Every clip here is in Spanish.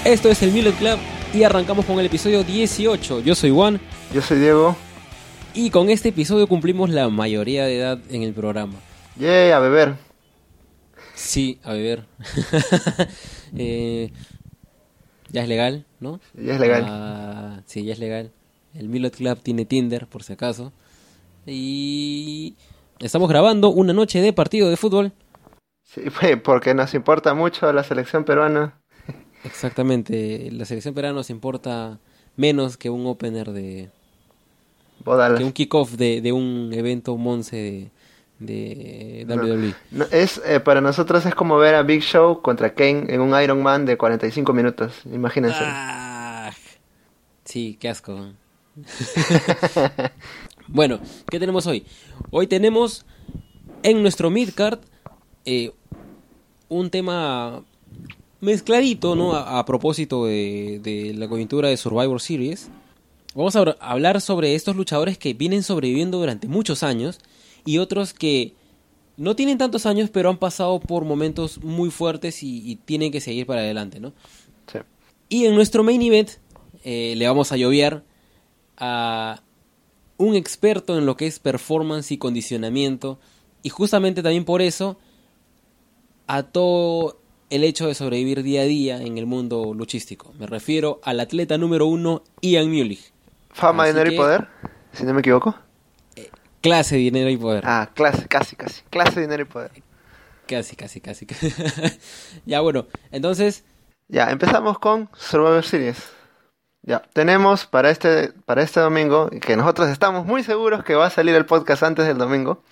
Esto es el Mullet Club y arrancamos con el episodio 18. Yo soy Juan. Yo soy Diego. Y con este episodio cumplimos la mayoría de edad en el programa. ¡Yay! A beber. Sí, a beber. Ya es legal, ¿no? Ya es legal. Sí, ya es legal. El Mullet Club tiene Tinder, por si acaso. Y estamos grabando una noche de partido de fútbol. Sí, porque nos importa mucho la selección peruana. Exactamente. La selección peruana nos importa menos que un opener de... Bodalas. Que un kickoff de un evento Monse de WWE. No, para nosotros es como ver a Big Show contra Kane en un Iron Man de 45 minutos. Imagínense. Sí, qué asco. Bueno, ¿qué tenemos hoy? Hoy tenemos en nuestro midcard un tema mezcladito, ¿no? A propósito de la coyuntura de Survivor Series. Vamos a hablar sobre estos luchadores que vienen sobreviviendo durante muchos años y otros que no tienen tantos años pero han pasado por momentos muy fuertes y tienen que seguir para adelante, ¿no? Sí. Y en nuestro main event le vamos a lloviar a un experto en lo que es performance y condicionamiento y justamente también por eso a todo el hecho de sobrevivir día a día en el mundo luchístico. Me refiero al atleta número 1, Ian Mulich. Fama, Así dinero y poder, si no me equivoco. Clase, dinero y poder. Clase, casi. Clase, dinero y poder. Casi. Ya, bueno, entonces... Ya, empezamos con Survivor Series. Ya, tenemos para este domingo, que nosotros estamos muy seguros que va a salir el podcast antes del domingo.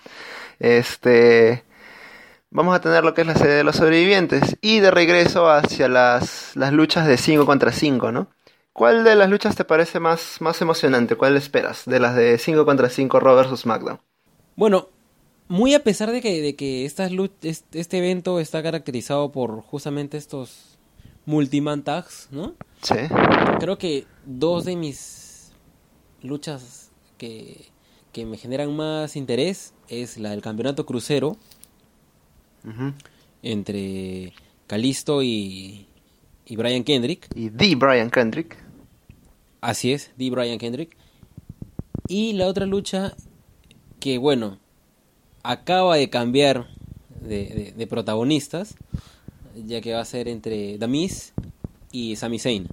Vamos a tener lo que es la serie de los sobrevivientes y de regreso hacia las luchas de 5 contra 5, ¿no? ¿Cuál de las luchas te parece más emocionante? ¿Cuál esperas de las de 5 contra 5 Raw vs SmackDown? Bueno, muy a pesar de que este evento está caracterizado por justamente estos multiman tags, ¿no? Sí. Creo que dos de mis luchas que me generan más interés es la del campeonato crucero entre Kalisto y Brian Kendrick. Y The Brian Kendrick. Así es, The Brian Kendrick. Y la otra lucha que, bueno, acaba de cambiar de protagonistas, ya que va a ser entre The Miz y Sami Zayn.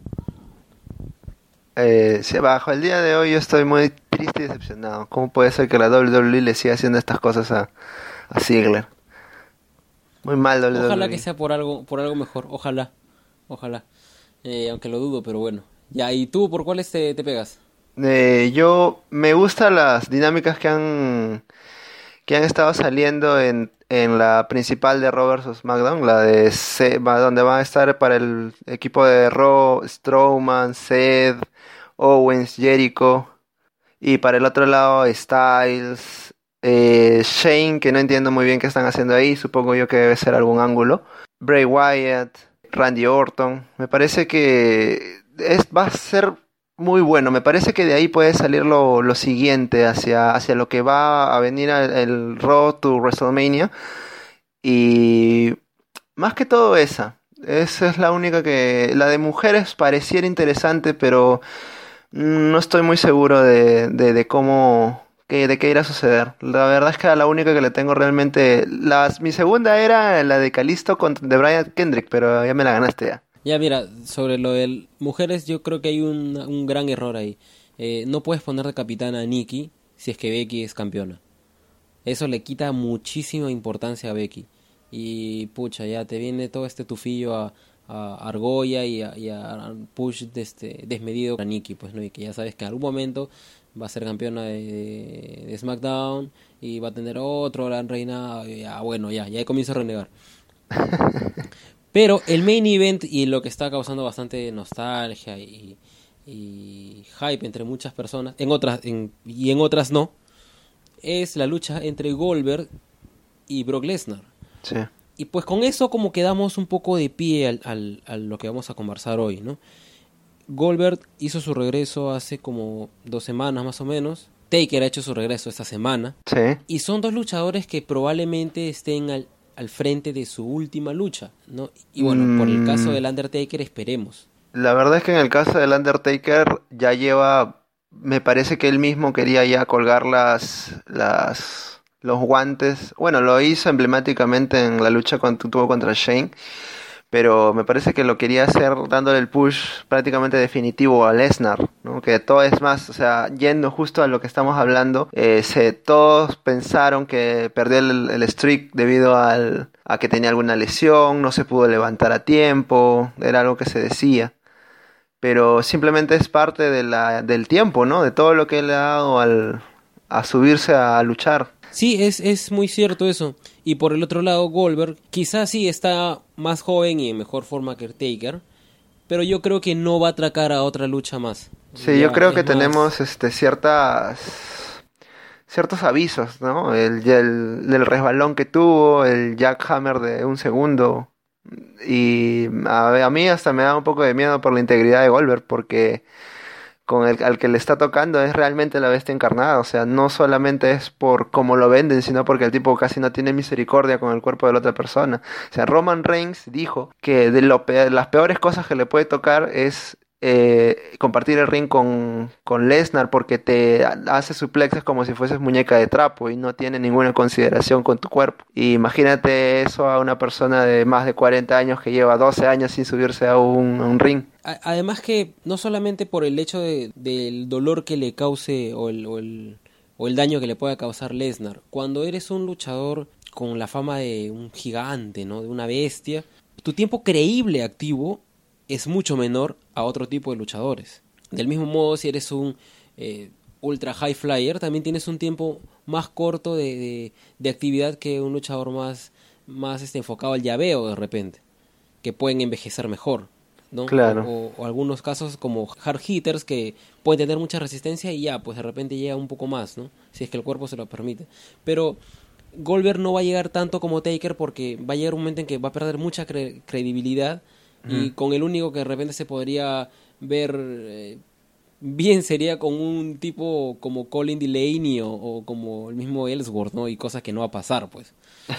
Bajo el día de hoy yo estoy muy triste y decepcionado. ¿Cómo puede ser que la WWE le siga haciendo estas cosas a Ziggler? Muy mal WWE. Ojalá que sea por algo mejor, ojalá. Aunque lo dudo, pero bueno. Ya, ¿y tú por cuáles te pegas? Yo me gustan las dinámicas que han estado saliendo en la principal de Raw vs SmackDown, la de donde van a estar para el equipo de Raw, Strowman, Seth, Owens, Jericho, y para el otro lado Styles, Shane, que no entiendo muy bien qué están haciendo ahí, supongo yo que debe ser algún ángulo, Bray Wyatt, Randy Orton. Me parece que va a ser muy bueno. Me parece que de ahí puede salir lo siguiente hacia lo que va a venir el Road to WrestleMania. Y más que todo esa es la única la de mujeres pareciera interesante, pero no estoy muy seguro de cómo... de qué irá a suceder. La verdad es que a la única que le tengo realmente... mi segunda era la de Kalisto de Brian Kendrick, pero ya me la ganaste ya. Ya, mira, sobre lo de mujeres yo creo que hay un gran error ahí. No puedes poner de capitana a Nikki si es que Becky es campeona. Eso le quita muchísima importancia a Becky. Y pucha, ya te viene todo este tufillo a Argolla y a push desmedido a Nikki, pues, ¿no? Y que ya sabes que en algún momento va a ser campeona de SmackDown y va a tener otro gran reinado. Ya, bueno, ya comienzo a renegar. Pero el main event y lo que está causando bastante nostalgia y hype entre muchas personas, en otras no, es la lucha entre Goldberg y Brock Lesnar. Sí. Y pues con eso como que damos un poco de pie a lo que vamos a conversar hoy, ¿no? Goldberg hizo su regreso hace como 2 semanas más o menos. Taker ha hecho su regreso esta semana. Sí. Y son dos luchadores que probablemente estén al frente de su última lucha, ¿no? Y bueno, por el caso del Undertaker esperemos. La verdad es que en el caso del Undertaker ya lleva, me parece que él mismo quería ya colgar los guantes. Bueno, lo hizo emblemáticamente en la lucha que tuvo contra Shane, pero me parece que lo quería hacer dándole el push prácticamente definitivo a Lesnar, ¿no? Que todo es más, o sea, yendo justo a lo que estamos hablando, todos pensaron que perdió el streak debido a que tenía alguna lesión, no se pudo levantar a tiempo, era algo que se decía, pero simplemente es parte del tiempo, ¿no? De todo lo que él le ha dado a subirse a luchar. Sí, es muy cierto eso. Y por el otro lado, Goldberg quizás sí está más joven y en mejor forma que Taker, pero yo creo que no va a atracar a otra lucha más. Sí, yo Ya creo es que más... tenemos ciertos avisos, ¿no? El resbalón que tuvo, el jackhammer de un segundo. Y a mí hasta me da un poco de miedo por la integridad de Goldberg, porque al que le está tocando es realmente la bestia encarnada. O sea, no solamente es por cómo lo venden, sino porque el tipo casi no tiene misericordia con el cuerpo de la otra persona. O sea, Roman Reigns dijo que las peores cosas que le puede tocar es compartir el ring con Lesnar, porque te hace suplexes como si fueses muñeca de trapo y no tiene ninguna consideración con tu cuerpo. Y imagínate eso a una persona de más de 40 años que lleva 12 años sin subirse a un ring. Además que no solamente por el hecho del dolor que le cause o el daño que le pueda causar Lesnar, cuando eres un luchador con la fama de un gigante, ¿no? De una bestia, tu tiempo creíble activo es mucho menor a otro tipo de luchadores. Del mismo modo, si eres un ultra high flyer, también tienes un tiempo más corto de actividad que un luchador más enfocado al llaveo de repente, que pueden envejecer mejor, ¿no? Claro. O algunos casos como hard hitters que pueden tener mucha resistencia y ya, pues de repente llega un poco más, ¿no? Si es que el cuerpo se lo permite. Pero Goldberg no va a llegar tanto como Taker porque va a llegar un momento en que va a perder mucha credibilidad y con el único que de repente se podría ver bien sería con un tipo como Colin Delaney o como el mismo Ellsworth, ¿no? Y cosas que no va a pasar, pues.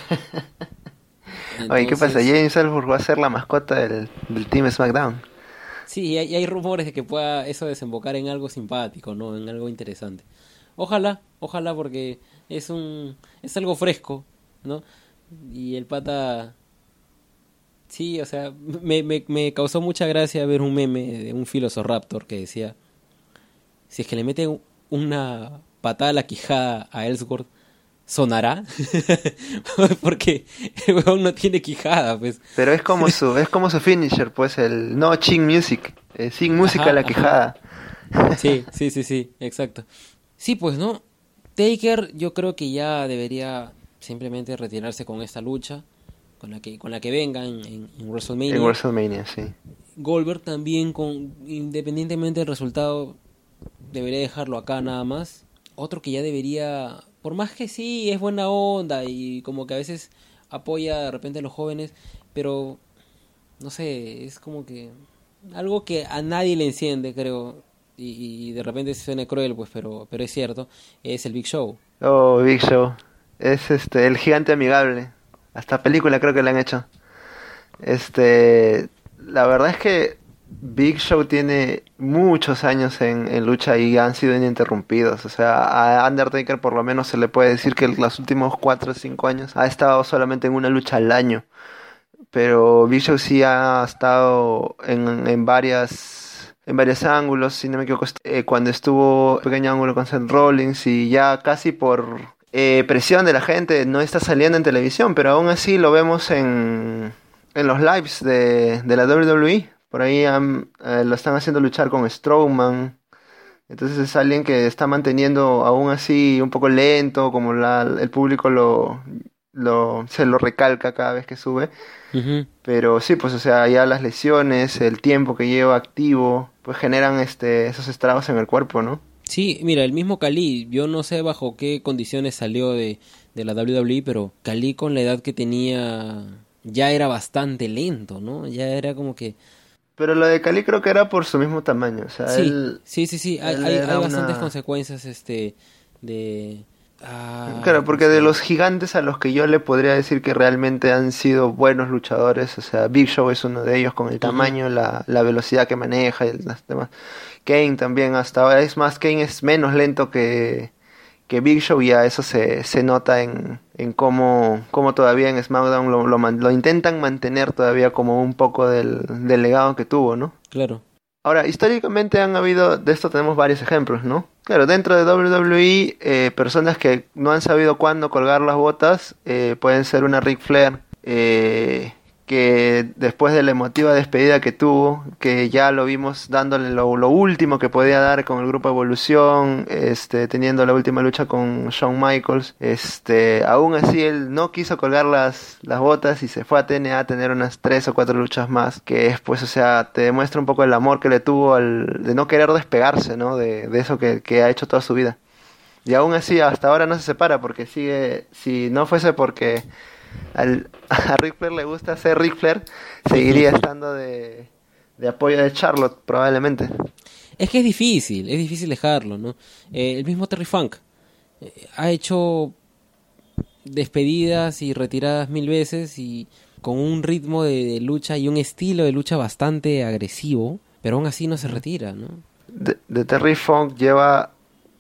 Oye, ¿qué pasa? Entonces, James Ellsworth va a ser la mascota del Team SmackDown. sí, y hay rumores de que pueda eso desembocar en algo simpático, ¿no? En algo interesante. Ojalá porque es algo fresco, ¿no? Y el pata, sí, o sea, me causó mucha gracia ver un meme de un Raptor que decía, si es que le mete una patada a la quijada a Ellsworth, ¿sonará? Porque el huevón no tiene quijada, pues. Pero es como su finisher, pues el no chin music, sin música a Ajá, la ajá. quejada. Sí, exacto. Sí, pues, ¿no? Taker yo creo que ya debería simplemente retirarse con esta lucha, con la que venga en En WrestleMania. WrestleMania, sí. Goldberg también, independientemente del resultado, debería dejarlo acá nada más. Otro que ya debería, por más que sí, es buena onda y como que a veces apoya de repente a los jóvenes, pero no sé, es como que algo que a nadie le enciende, creo, y de repente se suena cruel, pues, pero es cierto, es el Big Show. Oh, Big Show. Es el gigante amigable. Hasta película creo que le han hecho. La verdad es que Big Show tiene muchos años en lucha y han sido ininterrumpidos. O sea, a Undertaker por lo menos se le puede decir que los últimos 4 o 5 años ha estado solamente en una lucha al año. Pero Big Show sí ha estado en varios ángulos, si no me equivoco, cuando estuvo en un pequeño ángulo con Seth Rollins y ya casi por presión de la gente no está saliendo en televisión, pero aún así lo vemos en los lives de la WWE. Por ahí lo están haciendo luchar con Strowman. Entonces es alguien que está manteniendo aún así un poco lento, como el público se lo recalca cada vez que sube. Ujú. Pero sí, pues o sea, ya las lesiones, el tiempo que lleva activo, pues generan esos estragos en el cuerpo, ¿no? Sí, mira, el mismo Cali, yo no sé bajo qué condiciones salió de la WWE, pero Cali con la edad que tenía ya era bastante lento, ¿no? Ya era como que... Pero lo de Cali creo que era por su mismo tamaño, o sea, Sí, él, sí, él hay era bastantes una... consecuencias de, Claro, No porque de sé. los gigantes a los que yo le podría decir que realmente han sido buenos luchadores, o sea, Big Show es uno de ellos con el Ujú. tamaño, la velocidad que maneja y las demás. Kane también hasta ahora, es más, Kane es menos lento que Big Show, y ya eso se nota en cómo todavía en SmackDown lo intentan mantener todavía como un poco del legado que tuvo, ¿no? Claro. Ahora, históricamente han habido, de esto tenemos varios ejemplos, ¿no? Claro, dentro de WWE, personas que no han sabido cuándo colgar las botas, pueden ser una Ric Flair, que después de la emotiva despedida que tuvo, que ya lo vimos dándole lo último que podía dar con el grupo Evolución, teniendo la última lucha con Shawn Michaels, aún así él no quiso colgar las botas y se fue a TNA a tener unas 3 o 4 luchas más, que es pues, o sea, te demuestra un poco el amor que le tuvo de no querer despegarse, ¿no? De eso que ha hecho toda su vida. Y aún así hasta ahora no se separa porque sigue, si no fuese porque a Ric Flair le gusta ser Ric Flair, seguiría estando de apoyo de Charlotte, probablemente. Es que es difícil dejarlo, ¿no? El mismo Terry Funk ha hecho despedidas y retiradas 1000 veces y con un ritmo de lucha y un estilo de lucha bastante agresivo, pero aún así no se retira, ¿no? De Terry Funk lleva...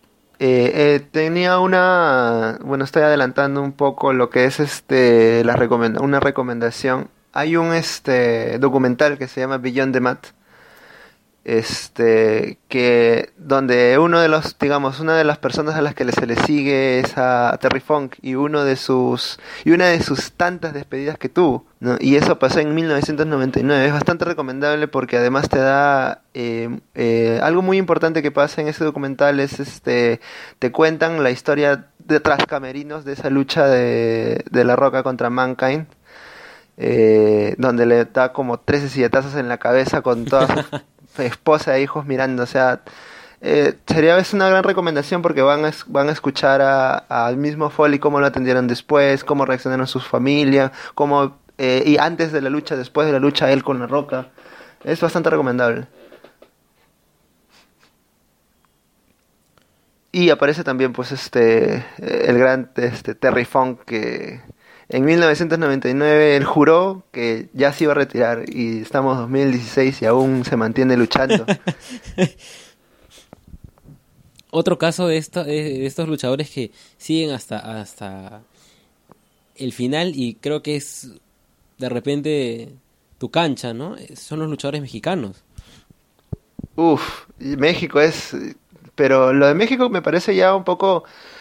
tenía bueno, estoy adelantando un poco lo que es una recomendación. Hay un documental que se llama Beyond the Mat, que donde uno de los, digamos, una de las personas a las que se le sigue es a Terry Funk, y una de sus tantas despedidas que tuvo, ¿no? Y eso pasó en 1999. Es bastante recomendable porque además te da algo muy importante que pasa en ese documental es te cuentan la historia de tras camerinos de esa lucha de La Roca contra Mankind, donde le da como 13 silletazos en la cabeza con toda su esposa e hijos mirando. O sea, sería es una gran recomendación porque van a escuchar al mismo Foley cómo lo atendieron después, cómo reaccionaron sus familias, y antes de la lucha, después de la lucha, él con La Roca. Es bastante recomendable. Y aparece también pues el gran Terry Funk, que en 1999 él juró que ya se iba a retirar, y estamos 2016 y aún se mantiene luchando. Otro caso de estos luchadores que siguen hasta el final y creo que es de repente tu cancha, ¿no? Son los luchadores mexicanos. Uf, y México pero lo de México me parece ya un poco,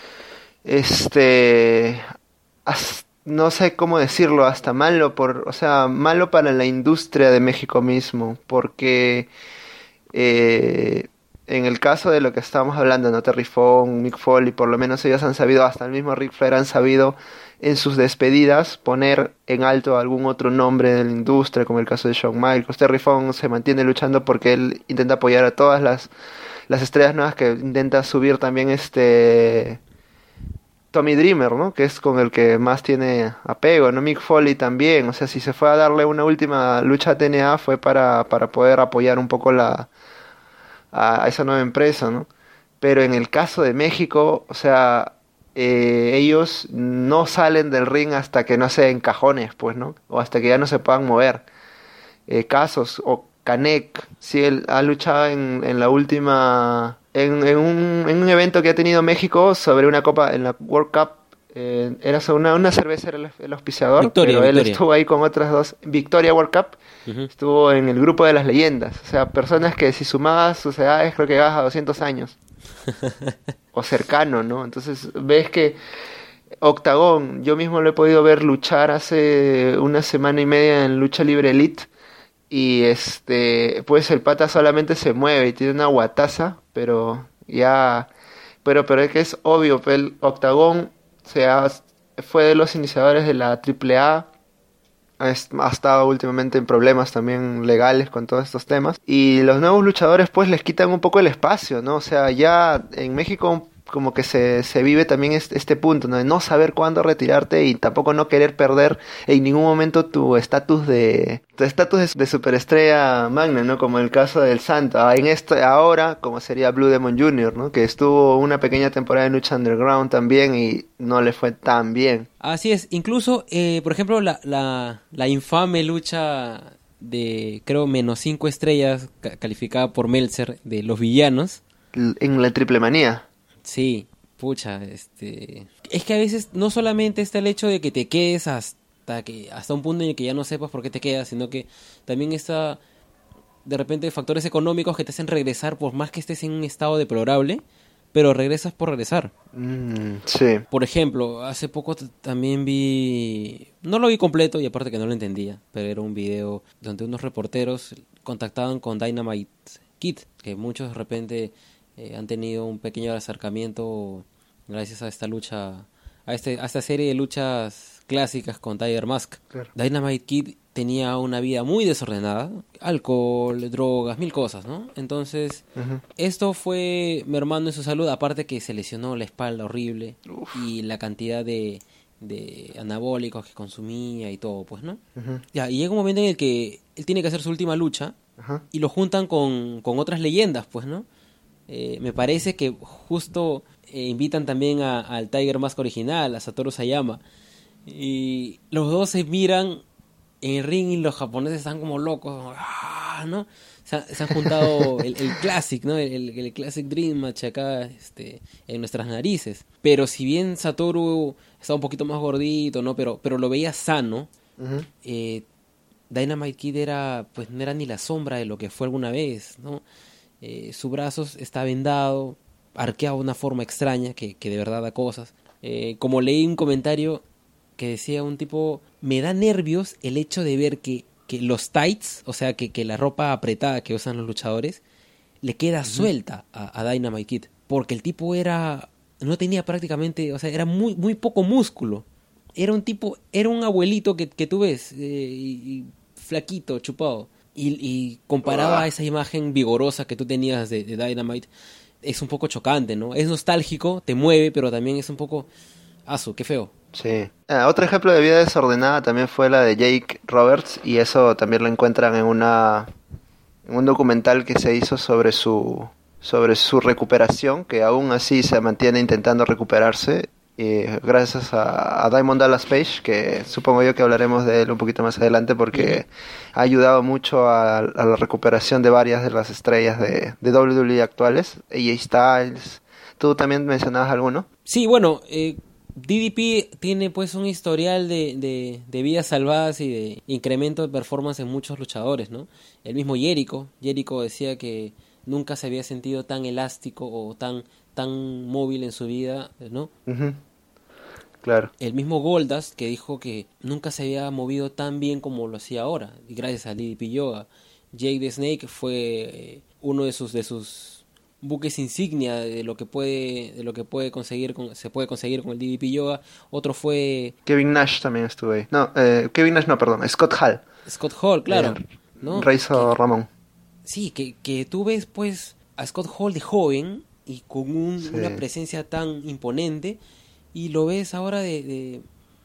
este, no sé cómo decirlo, hasta malo o sea, malo para la industria de México mismo, porque eh, en el caso de lo que estábamos hablando, ¿no? Terry Funk, Mick Foley, por lo menos ellos han sabido, hasta el mismo Ric Flair han sabido en sus despedidas poner en alto algún otro nombre de la industria, como el caso de Shawn Michaels. Terry Funk se mantiene luchando porque él intenta apoyar a todas las estrellas nuevas que intenta subir también Tommy Dreamer, ¿no? Que es con el que más tiene apego, ¿no? Mick Foley también, o sea, si se fue a darle una última lucha a TNA fue para poder apoyar un poco a esa nueva empresa, ¿no? Pero en el caso de México, o sea, ellos no salen del ring hasta que no se encajones, pues, ¿no? O hasta que ya no se puedan mover. Casos, o Canek, si él ha luchado en la última, en un evento que ha tenido México sobre una copa, en la World Cup, era sobre una cerveza, era el auspiciador, Victoria, pero él Victoria. estuvo ahí con otras dos, Victoria World Cup, Ujú. estuvo en el grupo de las leyendas, o sea, personas que si sumabas sus edades creo que llegas a 200 años, o cercano, ¿no? Entonces ves que Octagón, yo mismo lo he podido ver luchar hace una semana y media en Lucha Libre Elite, y pues el pata solamente se mueve y tiene una guataza, pero ya, pero es que es obvio, pues, el Octagón fue de los iniciadores de la AAA, ha estado últimamente en problemas también legales con todos estos temas, y los nuevos luchadores pues les quitan un poco el espacio, ¿no? O sea, ya en México como que se vive también este punto, ¿no? De no saber cuándo retirarte y tampoco no querer perder en ningún momento tu estatus de superestrella magna, ¿no? Como el caso del Santo. Ahora, como sería Blue Demon Jr., ¿no? Que estuvo una pequeña temporada en Lucha Underground también y no le fue tan bien. Así es, incluso, por ejemplo, la infame lucha de, creo, -5 estrellas calificada por Meltzer de los villanos. En la Triple Manía. Sí, pucha, es que a veces no solamente está el hecho de que te quedes hasta un punto en el que ya no sepas por qué te quedas, sino que también está de repente factores económicos que te hacen regresar por más que estés en un estado deplorable, pero regresas por regresar. Sí. Por ejemplo, hace poco también no lo vi completo y aparte que no lo entendía, pero era un video donde unos reporteros contactaban con Dynamite Kid, que muchos de repente han tenido un pequeño acercamiento gracias a esta lucha, a esta serie de luchas clásicas con Tiger Mask. Claro. Dynamite Kid tenía una vida muy desordenada, alcohol, drogas, mil cosas, ¿no? Entonces, esto fue mermando en su salud, aparte que se lesionó la espalda horrible. Uf. Y la cantidad de anabólicos que consumía y todo, pues, ¿no? Ya, y llega un momento en el que él tiene que hacer su última lucha y lo juntan con otras leyendas, pues, ¿no? Me parece que justo invitan también al Tiger Mask original, a Satoru Sayama, y los dos se miran en el ring y los japoneses están como locos, ¿no? Se han juntado el Classic, ¿no? El Classic Dream Match acá en nuestras narices. Pero si bien Satoru estaba un poquito más gordito, ¿no? Pero lo veía sano. Dynamite Kid pues no era ni la sombra de lo que fue alguna vez, ¿no? Su brazo está vendado, arqueado de una forma extraña que de verdad da cosas. Como leí un comentario que decía un tipo, me da nervios el hecho de ver que los tights, o sea, que la ropa apretada que usan los luchadores, le queda suelta a Dynamite Kid, porque el tipo no tenía prácticamente, o sea, era muy, muy poco músculo. Era un abuelito que tú ves, y flaquito, chupado. Y comparado a esa imagen vigorosa que tú tenías de Dynamite, es un poco chocante, ¿no? Es nostálgico, te mueve, pero también es un poco... qué feo. Sí. Otro ejemplo de vida desordenada también fue la de Jake Roberts, y eso también lo encuentran en un documental que se hizo sobre su recuperación, que aún así se mantiene intentando recuperarse. Gracias a Diamond Dallas Page, que supongo yo que hablaremos de él un poquito más adelante, porque ha ayudado mucho a la recuperación de varias de las estrellas de WWE actuales. AJ Styles, ¿tú también mencionabas alguno? Sí, bueno, DDP tiene pues un historial de vidas salvadas y de incremento de performance en muchos luchadores, ¿no? El mismo Jericho decía que nunca se había sentido tan elástico o tan móvil en su vida, ¿no? Claro. El mismo Goldust, que dijo que nunca se había movido tan bien como lo hacía ahora, y gracias a DDP Yoga. Jake the Snake fue uno de sus buques insignia de lo que puede conseguir se puede conseguir con el DDP Yoga. Otro fue Kevin Nash, también estuvo ahí. No, Kevin Nash no, perdón, Scott Hall, claro, ¿no? Razor Ramón. Sí, que tú ves pues a Scott Hall de joven y con una presencia tan imponente, y lo ves ahora de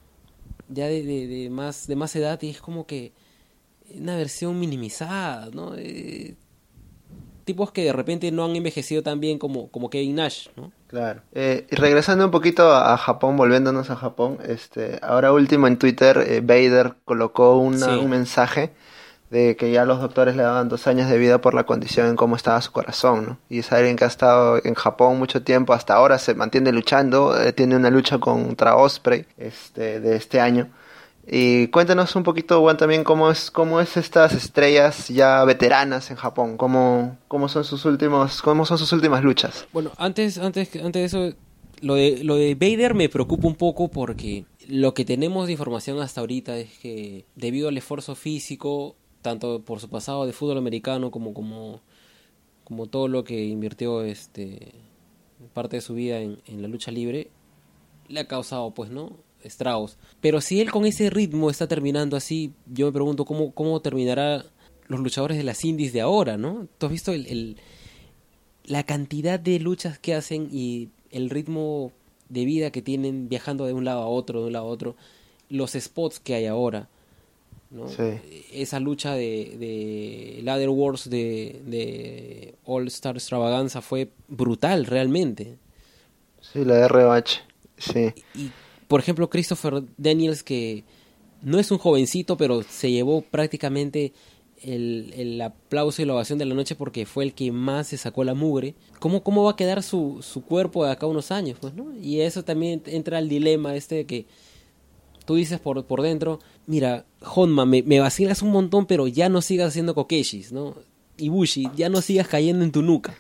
más edad, y es como que una versión minimizada, ¿no? Tipos que de repente no han envejecido tan bien como Kevin Nash, ¿no? Claro. Y regresando un poquito a Japón, volviéndonos a Japón, ahora último en Twitter, Vader colocó un mensaje de que ya los doctores le daban 2 años de vida por la condición en cómo estaba su corazón, ¿no? Y es alguien que ha estado en Japón mucho tiempo, hasta ahora se mantiene luchando, tiene una lucha contra Osprey de este año. Y cuéntanos un poquito, Juan, también cómo es estas estrellas ya veteranas en Japón, cómo son sus últimas luchas. Bueno, antes de eso, lo de Vader me preocupa un poco, porque lo que tenemos de información hasta ahorita es que debido al esfuerzo físico, tanto por su pasado de fútbol americano como todo lo que invirtió parte de su vida en la lucha libre, le ha causado pues, ¿no?, estragos. Pero si él con ese ritmo está terminando así, yo me pregunto cómo terminará los luchadores de las indies de ahora, ¿no? ¿Tú has visto la cantidad de luchas que hacen y el ritmo de vida que tienen viajando de un lado a otro, los spots que hay ahora, ¿no? Sí, Esa lucha de Ladder Wars de All Star Extravaganza fue brutal realmente. sí, la ROH, sí, Y por ejemplo Christopher Daniels, que no es un jovencito, pero se llevó prácticamente el aplauso y la ovación de la noche porque fue el que más se sacó la mugre. ¿Cómo va a quedar su cuerpo de acá a unos años? Pues, ¿no? Y eso también entra al dilema de que tú dices por dentro, mira, Honma, me vacilas un montón, pero ya no sigas haciendo kokeshis, ¿no? Ibushi, ya no sigas cayendo en tu nuca.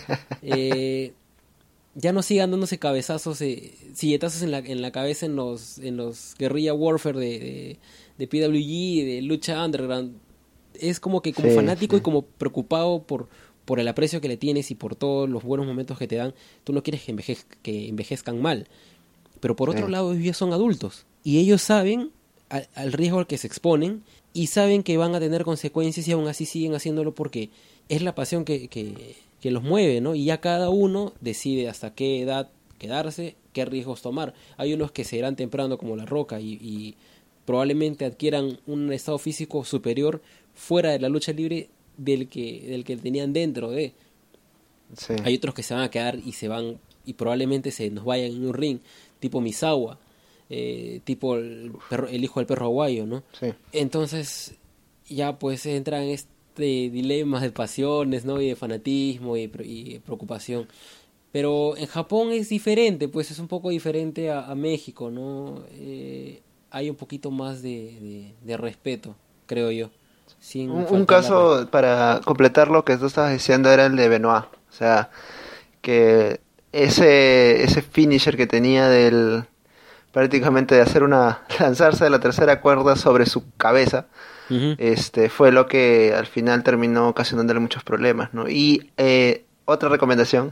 Ya no sigan dándose cabezazos, silletazos en la cabeza en los Guerrilla Warfare de PWG, de Lucha Underground. Es como que como sí, fanático sí, y como preocupado por el aprecio que le tienes y por todos los buenos momentos que te dan, tú no quieres que envejezcan mal. Pero por otro sí. lado, ellos son adultos y ellos saben al riesgo al que se exponen y saben que van a tener consecuencias y aún así siguen haciéndolo porque es la pasión que los mueve, ¿no? Y ya cada uno decide hasta qué edad quedarse, qué riesgos tomar. Hay unos que se irán temprano como La Roca y probablemente adquieran un estado físico superior fuera de la lucha libre del que tenían dentro de. Sí, Hay otros que se van a quedar y se van y probablemente se nos vayan en un ring, tipo Misawa, tipo el hijo del perro aguayo, ¿no? sí. Entonces ya pues entra en este dilema de pasiones, ¿no? Y de fanatismo y preocupación. Pero en Japón es diferente, pues es un poco diferente a México, ¿no? Hay un poquito más de respeto, creo yo, sin Un faltar la caso para completar lo que tú estabas diciendo era el de Benoit. O sea, que ese finisher que tenía del prácticamente de hacer lanzarse de la tercera cuerda sobre su cabeza, Ujú. fue lo que al final terminó ocasionándole muchos problemas, ¿no? Y otra recomendación,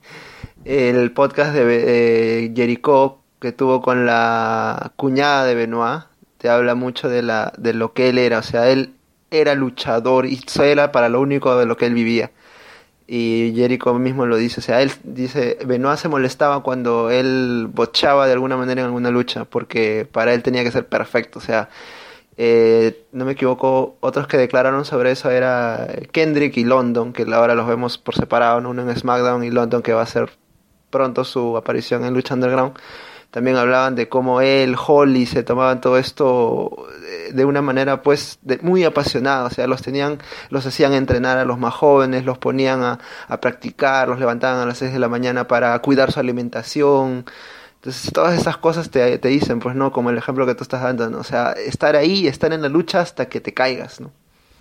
el podcast de Jericho que tuvo con la cuñada de Benoit, te habla mucho de lo que él era, o sea, él era luchador y eso era para lo único de lo que él vivía. Y Jericho mismo lo dice, o sea, él dice, Benoit se molestaba cuando él bochaba de alguna manera en alguna lucha, porque para él tenía que ser perfecto, o sea, no me equivoco, otros que declararon sobre eso era Kendrick y London, que ahora los vemos por separado, ¿no? Uno en SmackDown y London que va a hacer pronto su aparición en Lucha Underground. También hablaban de cómo él, Holly, se tomaban todo esto de una manera pues muy apasionada, o sea, los hacían entrenar a los más jóvenes, los ponían a practicar, los levantaban a las 6 de la mañana para cuidar su alimentación. Entonces todas esas cosas te dicen, pues no, como el ejemplo que tú estás dando, ¿no? O sea, estar ahí, estar en la lucha hasta que te caigas, ¿no?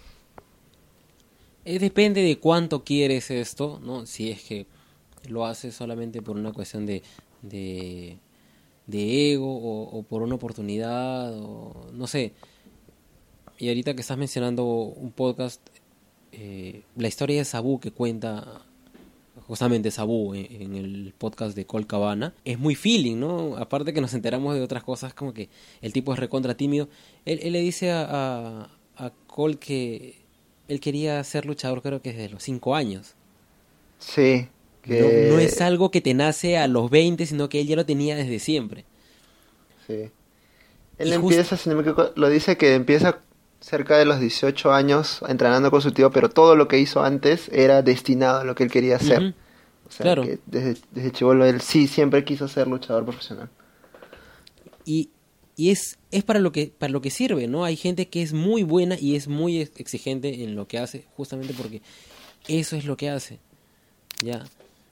Depende de cuánto quieres esto, ¿no? Si es que lo haces solamente por una cuestión de, de ego o por una oportunidad o no sé. Y ahorita que estás mencionando un podcast, la historia de Sabu que cuenta justamente Sabu en el podcast de Colt Cabana, es muy feeling, ¿no? Aparte que nos enteramos de otras cosas, como que el tipo es recontra tímido. Él le dice a Colt que él quería ser luchador, creo que desde los 5 años. Sí, No es que algo que te nace a los 20, sino que él ya lo tenía desde siempre. sí. Y Él justo, empieza, si no me equivoco, lo dice que empieza cerca de los 18 años entrenando con su tío, pero todo lo que hizo antes era destinado a lo que él quería hacer. ujú, O sea, claro. que desde chibolo él sí siempre quiso ser luchador profesional. Y, y es para lo que sirve, ¿no? Hay gente que es muy buena y es muy exigente en lo que hace, justamente porque eso es lo que hace. Ya.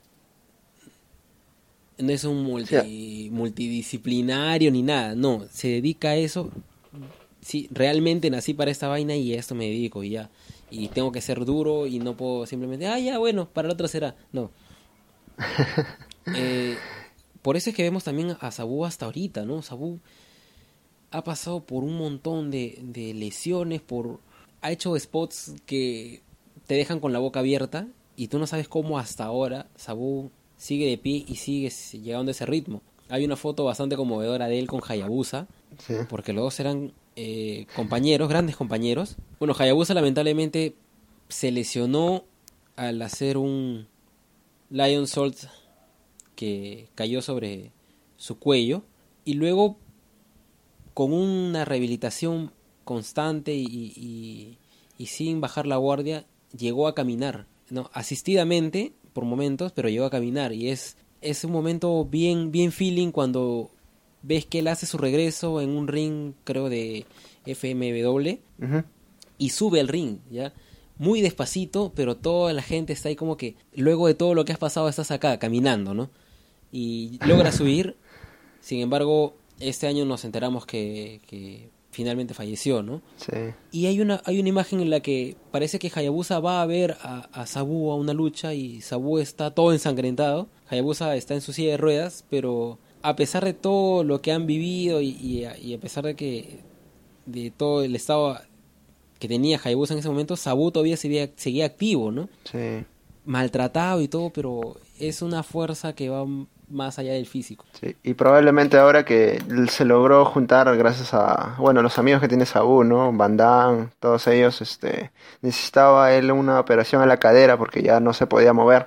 No es un O sea, multidisciplinario ni nada, no, se dedica a eso. Sí, realmente nací para esta vaina y a esto me dedico y ya. Y tengo que ser duro y no puedo simplemente, ya, bueno, para la otra será. No. Eh, por eso es que vemos también a Sabu hasta ahorita, ¿no? Sabu ha pasado por un montón de lesiones, ha hecho spots que te dejan con la boca abierta y tú no sabes cómo hasta ahora Sabu sigue de pie y sigue llegando a ese ritmo. Hay una foto bastante conmovedora de él con Hayabusa, sí, porque los dos eran compañeros, grandes compañeros. Bueno, Hayabusa lamentablemente se lesionó al hacer un Lion Salt que cayó sobre su cuello, y luego con una rehabilitación constante y sin bajar la guardia, llegó a caminar, ¿no? Asistidamente por momentos, pero llegó a caminar, y es un momento bien feeling cuando ves que él hace su regreso en un ring, creo, de FMW, Ujú. y sube al ring, ¿ya? Muy despacito, pero toda la gente está ahí como que, luego de todo lo que has pasado, estás acá, caminando, ¿no? Y logra subir. Sin embargo, este año nos enteramos que finalmente falleció, ¿no? Sí. Y hay una imagen en la que parece que Hayabusa va a ver a Sabu a una lucha, y Sabu está todo ensangrentado. Hayabusa está en su silla de ruedas, pero a pesar de todo lo que han vivido y a pesar de todo el estado que tenía Hayabusa en ese momento, Sabu todavía seguía activo, ¿no? Sí. Maltratado y todo, pero es una fuerza que va más allá del físico. Sí, y probablemente ahora que se logró juntar gracias a, bueno, los amigos que tiene Sabu, ¿no? Van Damme, todos ellos, necesitaba él una operación a la cadera porque ya no se podía mover.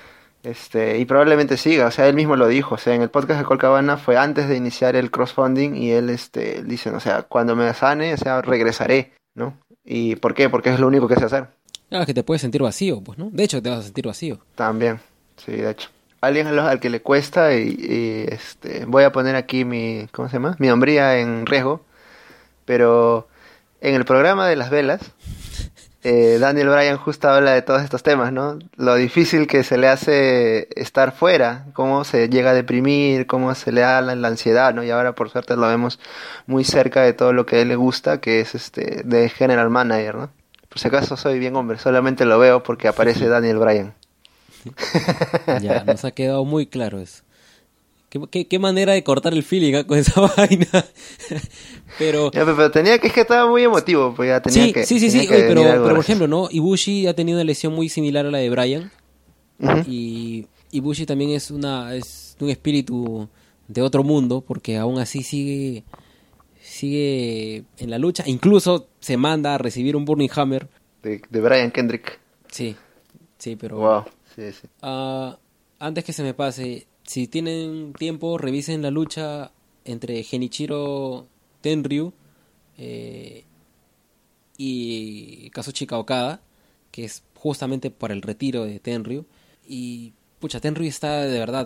Y probablemente siga, o sea, él mismo lo dijo, o sea, en el podcast de Colcabana fue antes de iniciar el crowdfunding y él, dice, o sea, cuando me sane, o sea, regresaré, ¿no? ¿Y por qué? Porque es lo único que sé hacer. Ah, que te puedes sentir vacío, pues, ¿no? De hecho, te vas a sentir vacío. También, sí, de hecho. Alguien al que le cuesta voy a poner aquí ¿cómo se llama? Mi hombría en riesgo, pero en el programa de las velas, Daniel Bryan justo habla de todos estos temas, ¿no? Lo difícil que se le hace estar fuera, cómo se llega a deprimir, cómo se le da la ansiedad, ¿no? Y ahora por suerte lo vemos muy cerca de todo lo que a él le gusta, que es de General Manager, ¿no? Por si acaso soy bien hombre, solamente lo veo porque aparece Daniel Bryan. Ya, nos ha quedado muy claro eso. Qué manera de cortar el feeling, ¿ah? Con esa vaina. Pero Ya, pero es que estaba muy emotivo, pues ya tenía sí. tenía que Oye, pero venir algo por gracioso. ejemplo, ¿no? Ibushi ha tenido una lesión muy similar a la de Bryan. Ujú. Y Ibushi también es un espíritu de otro mundo, porque aún así sigue en la lucha. Incluso se manda a recibir un Burning Hammer. De Brian Kendrick. Sí, sí, pero Wow. Sí, sí. antes que se me pase, si tienen tiempo, revisen la lucha entre Genichiro Tenryu y Kazuchika Okada, que es justamente por el retiro de Tenryu. Y pucha, Tenryu está de verdad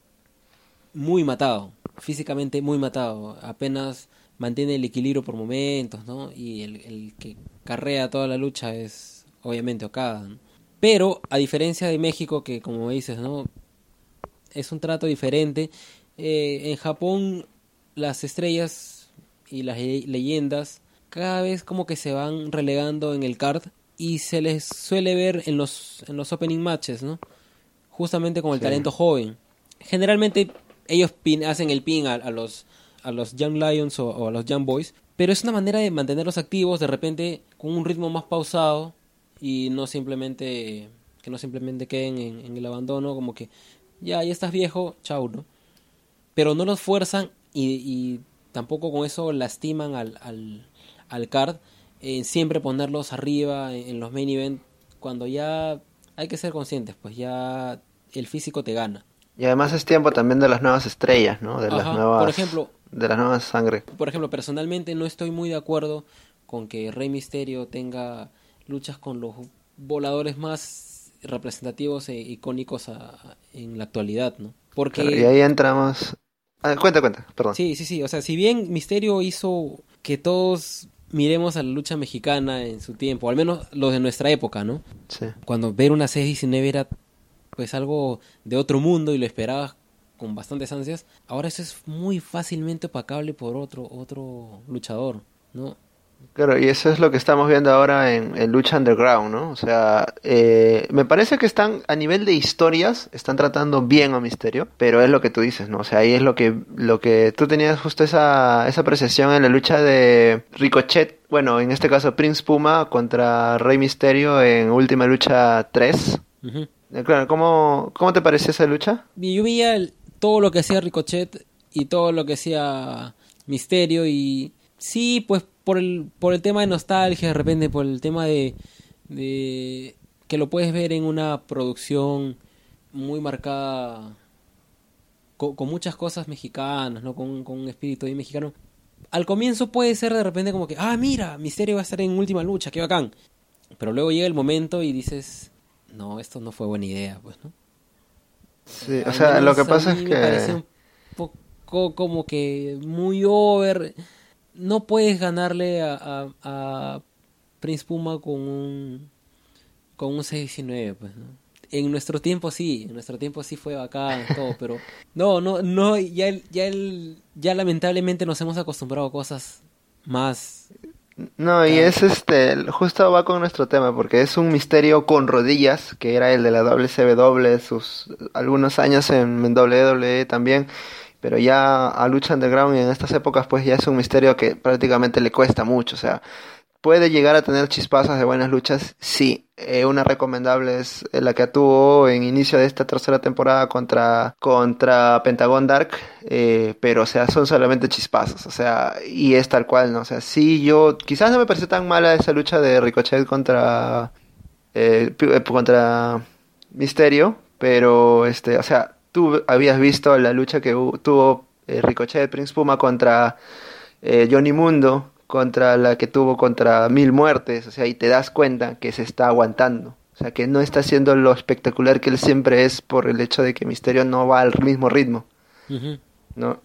muy matado, físicamente muy matado, apenas mantiene el equilibrio por momentos, ¿no? Y el que carrea toda la lucha es obviamente Okada, ¿no? Pero a diferencia de México, que como dices, ¿no? Es un trato diferente. En Japón las estrellas y las leyendas cada vez como que se van relegando en el card, y se les suele ver en los opening matches, ¿no? Justamente con el Sí. talento joven. Generalmente ellos hacen el pin a los Young Lions o a los Young Boys, pero es una manera de mantenerlos activos de repente con un ritmo más pausado, y que no simplemente queden en el abandono, como que ya estás viejo, chau, ¿no? Pero no los fuerzan, y tampoco con eso lastiman al card, siempre ponerlos arriba en los main event, cuando ya hay que ser conscientes, pues ya el físico te gana. Y además es tiempo también de las nuevas estrellas, ¿no? Ajá, De las nuevas sangre. por ejemplo, personalmente no estoy muy de acuerdo con que Rey Mysterio tenga luchas con los voladores más representativos e icónicos en la actualidad, ¿no? Claro, y Porque ahí entramos. Cuenta, perdón. sí, o sea, si bien Mysterio hizo que todos miremos a la lucha mexicana en su tiempo, al menos los de nuestra época, ¿no? Sí. Cuando ver una C19 era pues algo de otro mundo y lo esperabas con bastantes ansias, ahora eso es muy fácilmente opacable por otro luchador, ¿no? Claro, y eso es lo que estamos viendo ahora en Lucha Underground, ¿no? O sea, me parece que están, a nivel de historias, están tratando bien a Misterio, pero es lo que tú dices, ¿no? O sea, ahí es lo que tú tenías justo esa apreciación en la lucha de Ricochet, bueno, en este caso Prince Puma contra Rey Misterio en Última Lucha 3. Ujú. Claro, ¿cómo te pareció esa lucha? Y yo veía todo lo que hacía Ricochet y todo lo que hacía Misterio, y sí, pues por el tema de nostalgia, de repente por el tema de que lo puedes ver en una producción muy marcada con muchas cosas mexicanas, ¿no? Con un espíritu ahí mexicano. Al comienzo puede ser de repente como que, mira, Misterio va a estar en última lucha, qué bacán. Pero luego llega el momento y dices, no, esto no fue buena idea, pues, ¿no? Sí, o Al sea, lo que menos a pasa es mí me pareció que un poco como que muy over. No puedes ganarle a Prince Puma con un 619, pues, ¿no? En nuestro tiempo sí fue bacán, todo, pero no, ya lamentablemente nos hemos acostumbrado a cosas más no, y cada. es justo va con nuestro tema, porque es un misterio con rodillas, que era el de la WCW, sus algunos años en WWE también, pero ya a Lucha Underground y en estas épocas pues ya es un misterio que prácticamente le cuesta mucho, o sea, puede llegar a tener chispazos de buenas luchas, sí. Una recomendable es la que tuvo en inicio de esta tercera temporada contra Pentagon Dark, pero o sea, son solamente chispazos, o sea, y es tal cual, ¿no? O sea, sí, yo quizás no me pareció tan mala esa lucha de Ricochet contra Misterio, pero o sea, tú habías visto la lucha que tuvo Ricochet Prince Puma contra Johnny Mundo, contra la que tuvo contra Mil Muertes, o sea, y te das cuenta que se está aguantando, o sea, que no está haciendo lo espectacular que él siempre es por el hecho de que Misterio no va al mismo ritmo, Ujú. ¿no?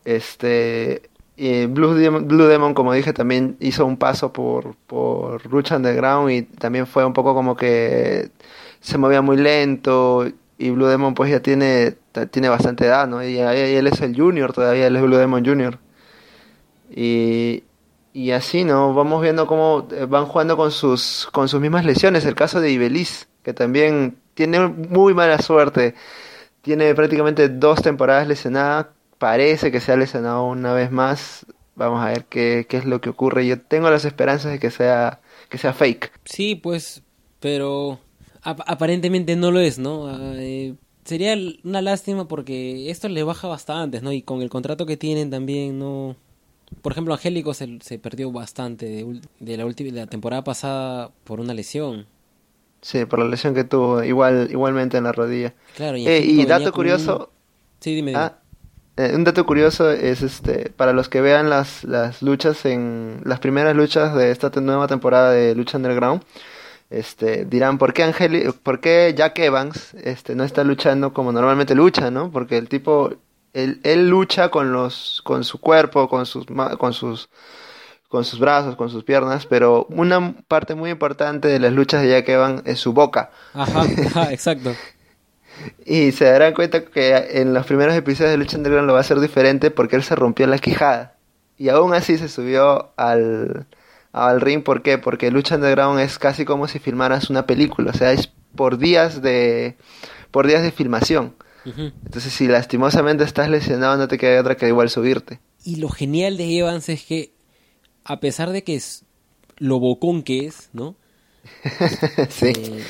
Blue Demon, como dije, también hizo un paso por Lucha Underground y también fue un poco como que se movía muy lento y Blue Demon pues ya tiene bastante edad, ¿no? Y él es el Junior todavía, él es Blue Demon Junior. Y, y así, ¿no? Vamos viendo cómo van jugando con sus mismas lesiones. El caso de Ibeliz, que también tiene muy mala suerte. Tiene prácticamente 2 temporadas lesionada. Parece que se ha lesionado una vez más. Vamos a ver qué es lo que ocurre. Yo tengo las esperanzas de que sea fake. Sí, pues, pero aparentemente no lo es, ¿no? Sería una lástima porque esto le baja bastante, ¿no? Y con el contrato que tienen también, ¿no? Por ejemplo, Angélico se perdió bastante de la temporada pasada por una lesión. Sí, por la lesión que tuvo. Igualmente en la rodilla. Claro, y Y Angélico venía dato con un... curioso. Sí, dime. Ah, un dato curioso es para los que vean las luchas las primeras luchas de esta nueva temporada de Lucha Underground, dirán por qué Jack Evans no está luchando como normalmente lucha, ¿no? Porque el tipo él lucha con su cuerpo, con sus brazos, con sus piernas, pero una parte muy importante de las luchas de Jack Evans es su boca. Ajá, ajá, exacto. Y se darán cuenta que en los primeros episodios de Lucha Underground lo va a hacer diferente porque él se rompió la quijada. Y aún así se subió al ring. ¿Por qué? Porque Lucha Underground es casi como si filmaras una película. O sea, es por días de filmación. Ujú. Entonces, si lastimosamente estás lesionado, no te queda otra que igual subirte. Y lo genial de Evans es que, a pesar de que es lo bocón que es, ¿no? Sí. Eh,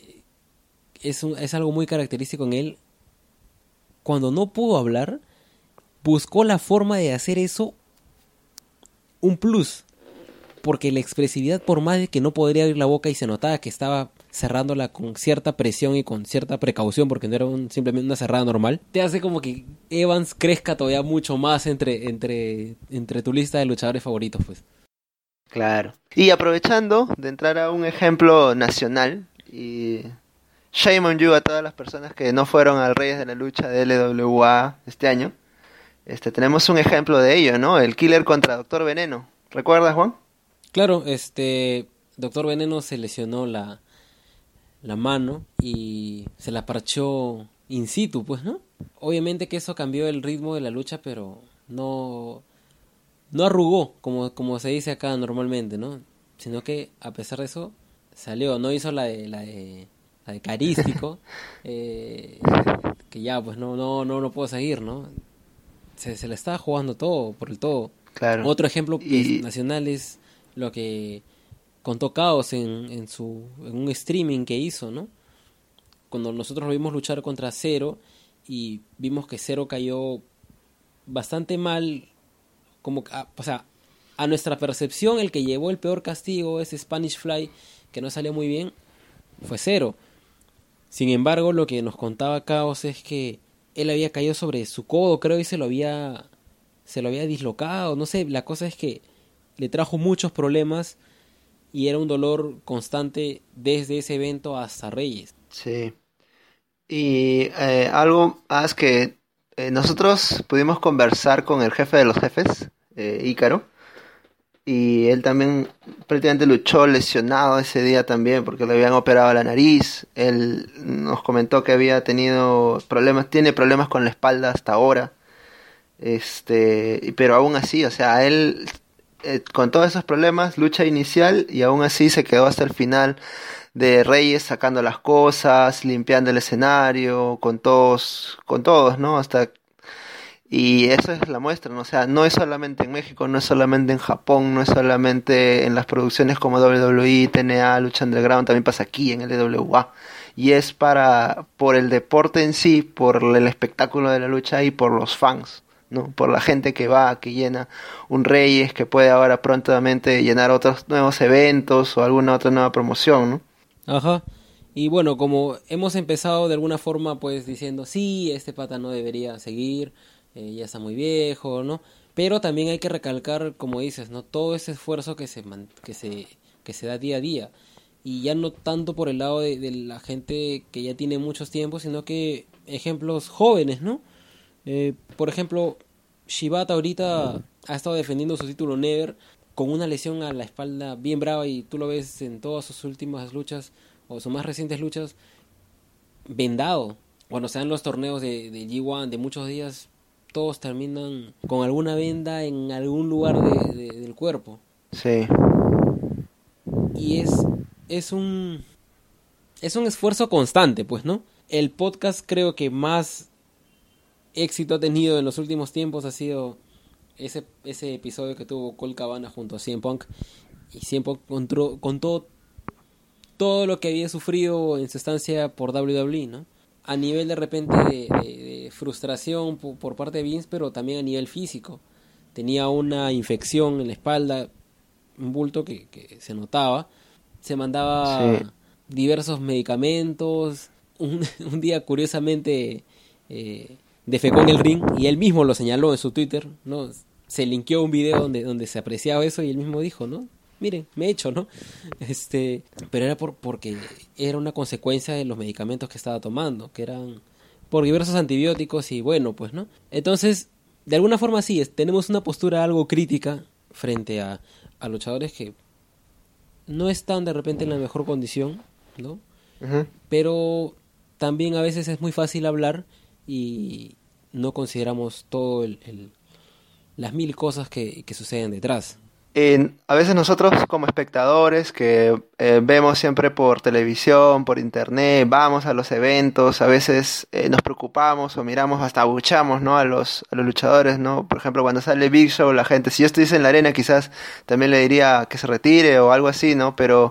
es algo muy característico en él. Cuando no pudo hablar, buscó la forma de hacer eso un plus. Porque la expresividad, por más de que no podría abrir la boca y se notaba que estaba cerrándola con cierta presión y con cierta precaución, porque no era simplemente una cerrada normal, te hace como que Evans crezca todavía mucho más entre tu lista de luchadores favoritos, pues. Claro. Y aprovechando de entrar a un ejemplo nacional, y shame on you a todas las personas que no fueron al Reyes de la Lucha de LWA este año, tenemos un ejemplo de ello, ¿no? El Killer contra Doctor Veneno. ¿Recuerdas, Juan? Claro, Doctor Veneno se lesionó la mano y se la parchó in situ, pues, ¿no? Obviamente que eso cambió el ritmo de la lucha, pero no arrugó, como se dice acá normalmente, ¿no? Sino que a pesar de eso salió, no hizo la de Carístico, que ya pues no puedo seguir, ¿no? Se le estaba jugando todo por el todo. Claro. Otro ejemplo Y nacional es lo que contó Caos en un streaming que hizo, ¿no? Cuando nosotros lo vimos luchar contra Cero y vimos que Cero cayó bastante mal, o sea, a nuestra percepción el que llevó el peor castigo, ese Spanish Fly, que no salió muy bien, fue Cero. Sin embargo, lo que nos contaba Caos es que él había caído sobre su codo, creo, y se lo había dislocado, no sé, la cosa es que le trajo muchos problemas y era un dolor constante desde ese evento hasta Reyes. Sí. Y algo más que nosotros pudimos conversar con el jefe de los jefes, Ícaro, y él también prácticamente luchó lesionado ese día también porque le habían operado la nariz. Él nos comentó que había tenido problemas, tiene problemas con la espalda hasta ahora. Pero aún así, o sea, él con todos esos problemas lucha inicial y aún así se quedó hasta el final de Reyes sacando las cosas, limpiando el escenario, con todos, ¿no? Hasta y eso es la muestra, ¿no? O sea, no es solamente en México, no es solamente en Japón, no es solamente en las producciones como WWE, TNA, Lucha Underground, también pasa aquí en el LWA. Y es por el deporte en sí, por el espectáculo de la lucha y por los fans, ¿no? Por la gente que va, que llena un Reyes, que puede ahora prontamente llenar otros nuevos eventos o alguna otra nueva promoción, ¿no? Ajá. Y bueno, como hemos empezado de alguna forma pues diciendo, sí, este pata no debería seguir, ya está muy viejo, ¿no? Pero también hay que recalcar, como dices, ¿no? Todo ese esfuerzo que se da día a día. Y ya no tanto por el lado de la gente que ya tiene muchos tiempos, sino que ejemplos jóvenes, ¿no? Por ejemplo, Shibata ahorita ha estado defendiendo su título Never con una lesión a la espalda bien brava y tú lo ves en todas sus últimas luchas o sus más recientes luchas vendado. Cuando se dan los torneos de G1 de muchos días, todos terminan con alguna venda en algún lugar del cuerpo. Sí. Y es un esfuerzo constante, pues, ¿no? El podcast creo que más éxito ha tenido en los últimos tiempos ha sido ese episodio que tuvo Colt Cabana junto a CM Punk. Y CM Punk contó todo lo que había sufrido en su estancia por WWE, ¿no? A nivel de repente de frustración por parte de Vince, pero también a nivel físico. Tenía una infección en la espalda, un bulto que se notaba. Se mandaba diversos medicamentos. Un día, curiosamente, defecó en el ring y él mismo lo señaló en su Twitter, ¿no? Se linkeó un video donde se apreciaba eso y él mismo dijo, ¿no? Miren, me he hecho, ¿no? Pero era porque era una consecuencia de los medicamentos que estaba tomando, que eran por diversos antibióticos y bueno, pues, ¿no? Entonces, de alguna forma sí, tenemos una postura algo crítica frente a luchadores que no están de repente en la mejor condición, ¿no? Uh-huh. Pero también a veces es muy fácil hablar y no consideramos todo las mil cosas que suceden detrás. A veces nosotros como espectadores que vemos siempre por televisión, por internet, vamos a los eventos, a veces nos preocupamos o miramos, hasta abuchamos, ¿no? a los luchadores, ¿no? Por ejemplo, cuando sale Big Show, la gente, si yo estuviese en la arena quizás también le diría que se retire o algo así, ¿no? Pero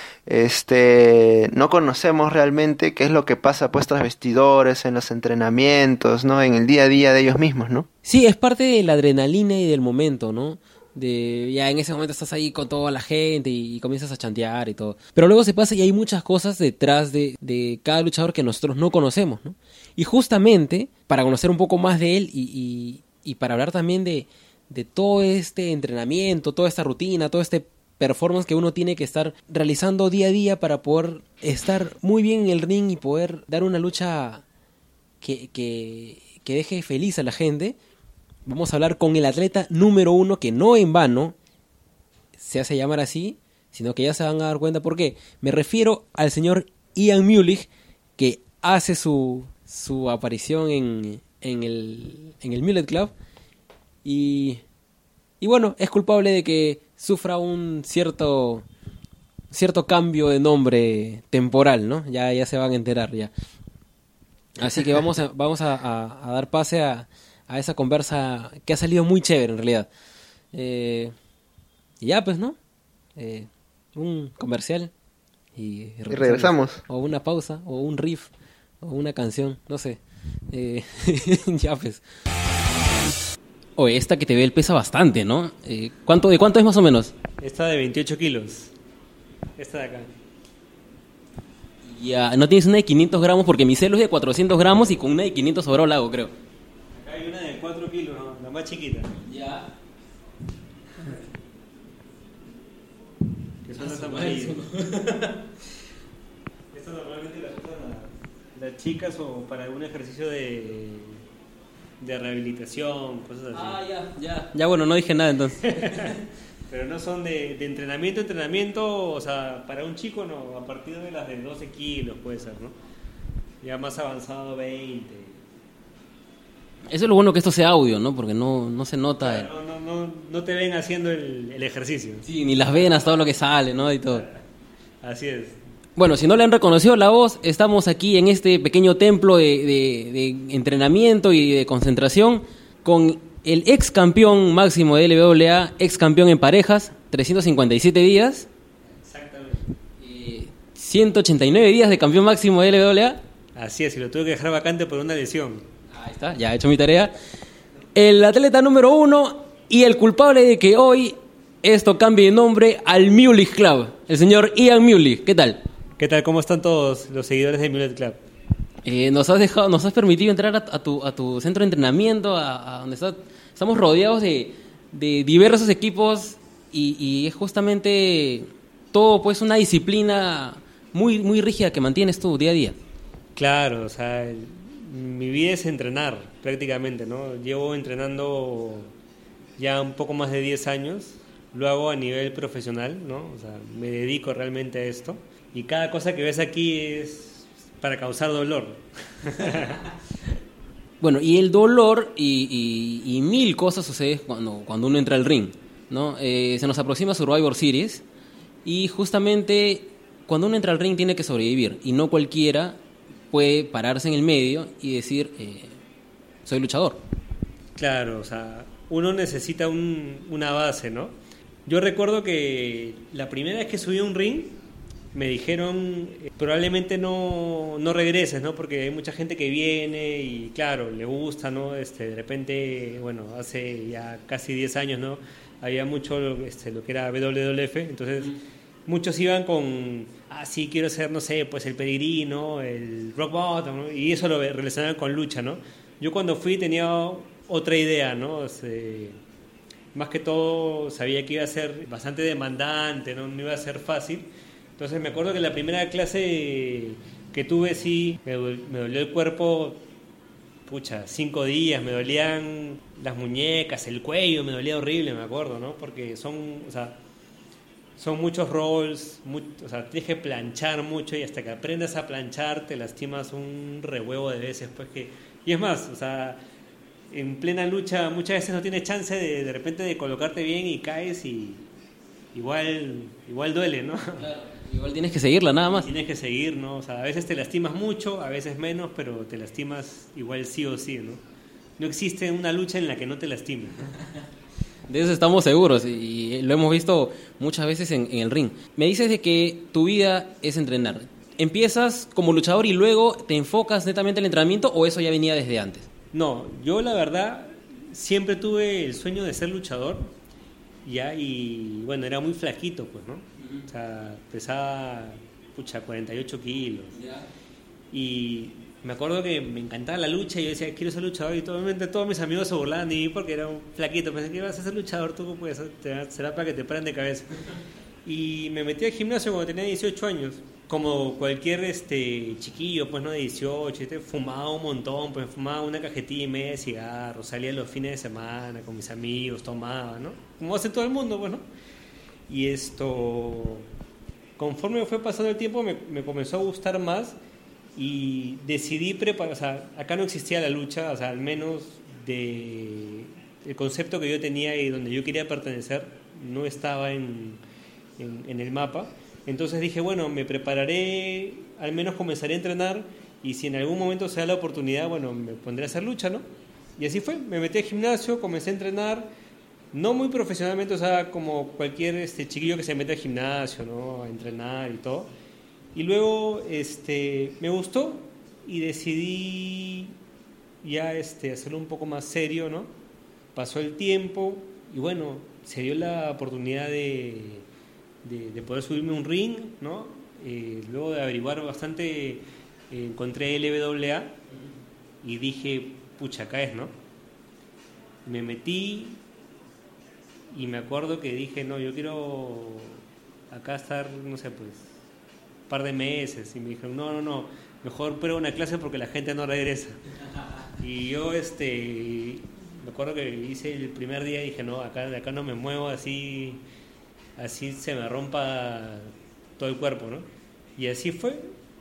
no conocemos realmente qué es lo que pasa pues tras vestidores, en los entrenamientos, ¿no? En el día a día de ellos mismos, ¿no? Sí, es parte de la adrenalina y del momento, ¿no? Ya en ese momento estás ahí con toda la gente y comienzas a chantear y todo. Pero luego se pasa y hay muchas cosas detrás de cada luchador que nosotros no conocemos, ¿no? Y justamente para conocer un poco más de él y para hablar también de todo este entrenamiento, toda esta rutina, todo este performance que uno tiene que estar realizando día a día para poder estar muy bien en el ring y poder dar una lucha que deje feliz a la gente. Vamos a hablar con el atleta número 1, que no en vano se hace llamar así, sino que ya se van a dar cuenta por qué. Me refiero al señor Ian Mulich, que hace su aparición en el Mulet Club. Y bueno, es culpable de que sufra un cierto cambio de nombre temporal, ¿no? Ya se van a enterar ya. Así que vamos a dar pase a esa conversa que ha salido muy chévere en realidad. Y ya pues, ¿no? Un comercial y regresamos. O una pausa, o un riff, o una canción, no sé. Ya pues. Oye, esta que te ve el pesa bastante, ¿no? ¿De cuánto es más o menos? Esta de 28 kilos. Esta de acá. Ya, ¿no tienes una de 500 gramos? Porque mi celo es de 400 gramos y con una de 500 sobrado la hago, creo. Acá hay una de 4 kilos, ¿no? La más chiquita. Ya. Que son las amarillas. Estas normalmente las usan las chicas o para algún ejercicio de rehabilitación, cosas así. Ya. Ya, bueno, no dije nada entonces. Pero no son de entrenamiento, o sea, para un chico no, a partir de las de 12 kilos puede ser, ¿no? Ya más avanzado 20. Eso es lo bueno que esto sea audio, ¿no? Porque no se nota. No te ven haciendo el ejercicio. Sí, ni las venas, todo lo que sale, ¿no? Y todo. Así es. Bueno, si no le han reconocido la voz, estamos aquí en este pequeño templo de entrenamiento y de concentración con el ex campeón máximo de LWA, ex campeón en parejas, 357 días. Exactamente. 189 días de campeón máximo de LWA. Así es, y lo tuve que dejar vacante por una lesión. Ahí está, ya he hecho mi tarea. El atleta número 1 y el culpable de que hoy esto cambie de nombre al Mulich Club, el señor Ian Mulich. ¿Qué tal? ¿Qué tal? ¿Cómo están todos los seguidores de Mulet Club? Nos has permitido entrar a tu centro de entrenamiento, a donde estamos rodeados de diversos equipos y es justamente todo pues una disciplina muy, muy rígida que mantienes tú día a día. Claro, o sea, mi vida es entrenar prácticamente, ¿no? Llevo entrenando ya un poco más de 10 años, lo hago a nivel profesional, ¿no? O sea, me dedico realmente a esto y cada cosa que ves aquí es para causar dolor. Bueno, y el dolor y mil cosas suceden cuando uno entra al ring, ¿no? Se nos aproxima Survivor Series y justamente cuando uno entra al ring tiene que sobrevivir y no cualquiera puede pararse en el medio y decir, soy luchador. Claro, o sea, uno necesita una base, ¿no? Yo recuerdo que la primera vez que subí a un ring me dijeron, probablemente no regreses, ¿no? Porque hay mucha gente que viene y claro, le gusta, ¿no? De repente, bueno, hace ya casi 10 años, ¿no? Había mucho lo que era WWF, entonces muchos iban con, sí, quiero ser, no sé, pues el pedigrí, ¿no? El rock bottom, ¿no? Y eso lo relacionaban con lucha, ¿no? Yo cuando fui tenía otra idea, ¿no? Más que todo sabía que iba a ser bastante demandante, ¿no? No iba a ser fácil. Entonces me acuerdo que la primera clase que tuve sí, me dolió el cuerpo, 5 días, me dolían las muñecas, el cuello, me dolía horrible, me acuerdo, ¿no? Porque son muchos rolls, o sea, tienes que planchar mucho y hasta que aprendas a planchar te lastimas un rehuevo de veces, pues y es más, o sea, en plena lucha muchas veces no tienes chance de repente de colocarte bien y caes y igual duele, ¿no? Claro. Igual tienes que seguirla nada más. Tienes que seguir, ¿no? O sea, a veces te lastimas mucho, a veces menos, pero te lastimas igual sí o sí, ¿no? No existe una lucha en la que no te lastimes, ¿no? De eso estamos seguros y lo hemos visto muchas veces en el ring. Me dices de que tu vida es entrenar. ¿Empiezas como luchador y luego te enfocas netamente en el entrenamiento o eso ya venía desde antes? No, yo la verdad siempre tuve el sueño de ser luchador, ya, y bueno, era muy flaquito, pues, ¿no? O sea, pesaba 48 kilos. Ya. Y me acuerdo que me encantaba la lucha y yo decía, quiero ser luchador. Y todos mis amigos se burlaban de mí porque era un flaquito. Pensé que vas a ser luchador, tú pues, será para que te paren de cabeza. Y me metí al gimnasio cuando tenía 18 años. Como cualquier chiquillo, pues, ¿no? De 18, fumaba un montón, pues fumaba una cajetilla y media de cigarros, salía los fines de semana con mis amigos, tomaba, ¿no? Como hace todo el mundo, pues, ¿no? Y conforme fue pasando el tiempo, me comenzó a gustar más y decidí preparar, o sea, acá no existía la lucha, o sea, al menos el concepto que yo tenía y donde yo quería pertenecer no estaba en el mapa. Entonces dije, bueno, me prepararé, al menos comenzaré a entrenar y si en algún momento se da la oportunidad, bueno, me pondré a hacer lucha, ¿no? Y así fue, me metí al gimnasio, comencé a entrenar, no muy profesionalmente, o sea, como cualquier chiquillo que se mete al gimnasio, ¿no? A entrenar y todo. Y luego me gustó y decidí ya hacerlo un poco más serio, ¿no? Pasó el tiempo y bueno, se dio la oportunidad de poder subirme a un ring, ¿no? luego de averiguar bastante, encontré LWA y dije, pucha, acá es, ¿no? Me metí y me acuerdo que dije, no, yo quiero acá estar, no sé, pues, un par de meses. Y me dijeron, no, mejor prueba una clase porque la gente no regresa. Y yo, me acuerdo que hice el primer día y dije, no, de acá no me muevo, así se me rompa todo el cuerpo, ¿no? Y así fue.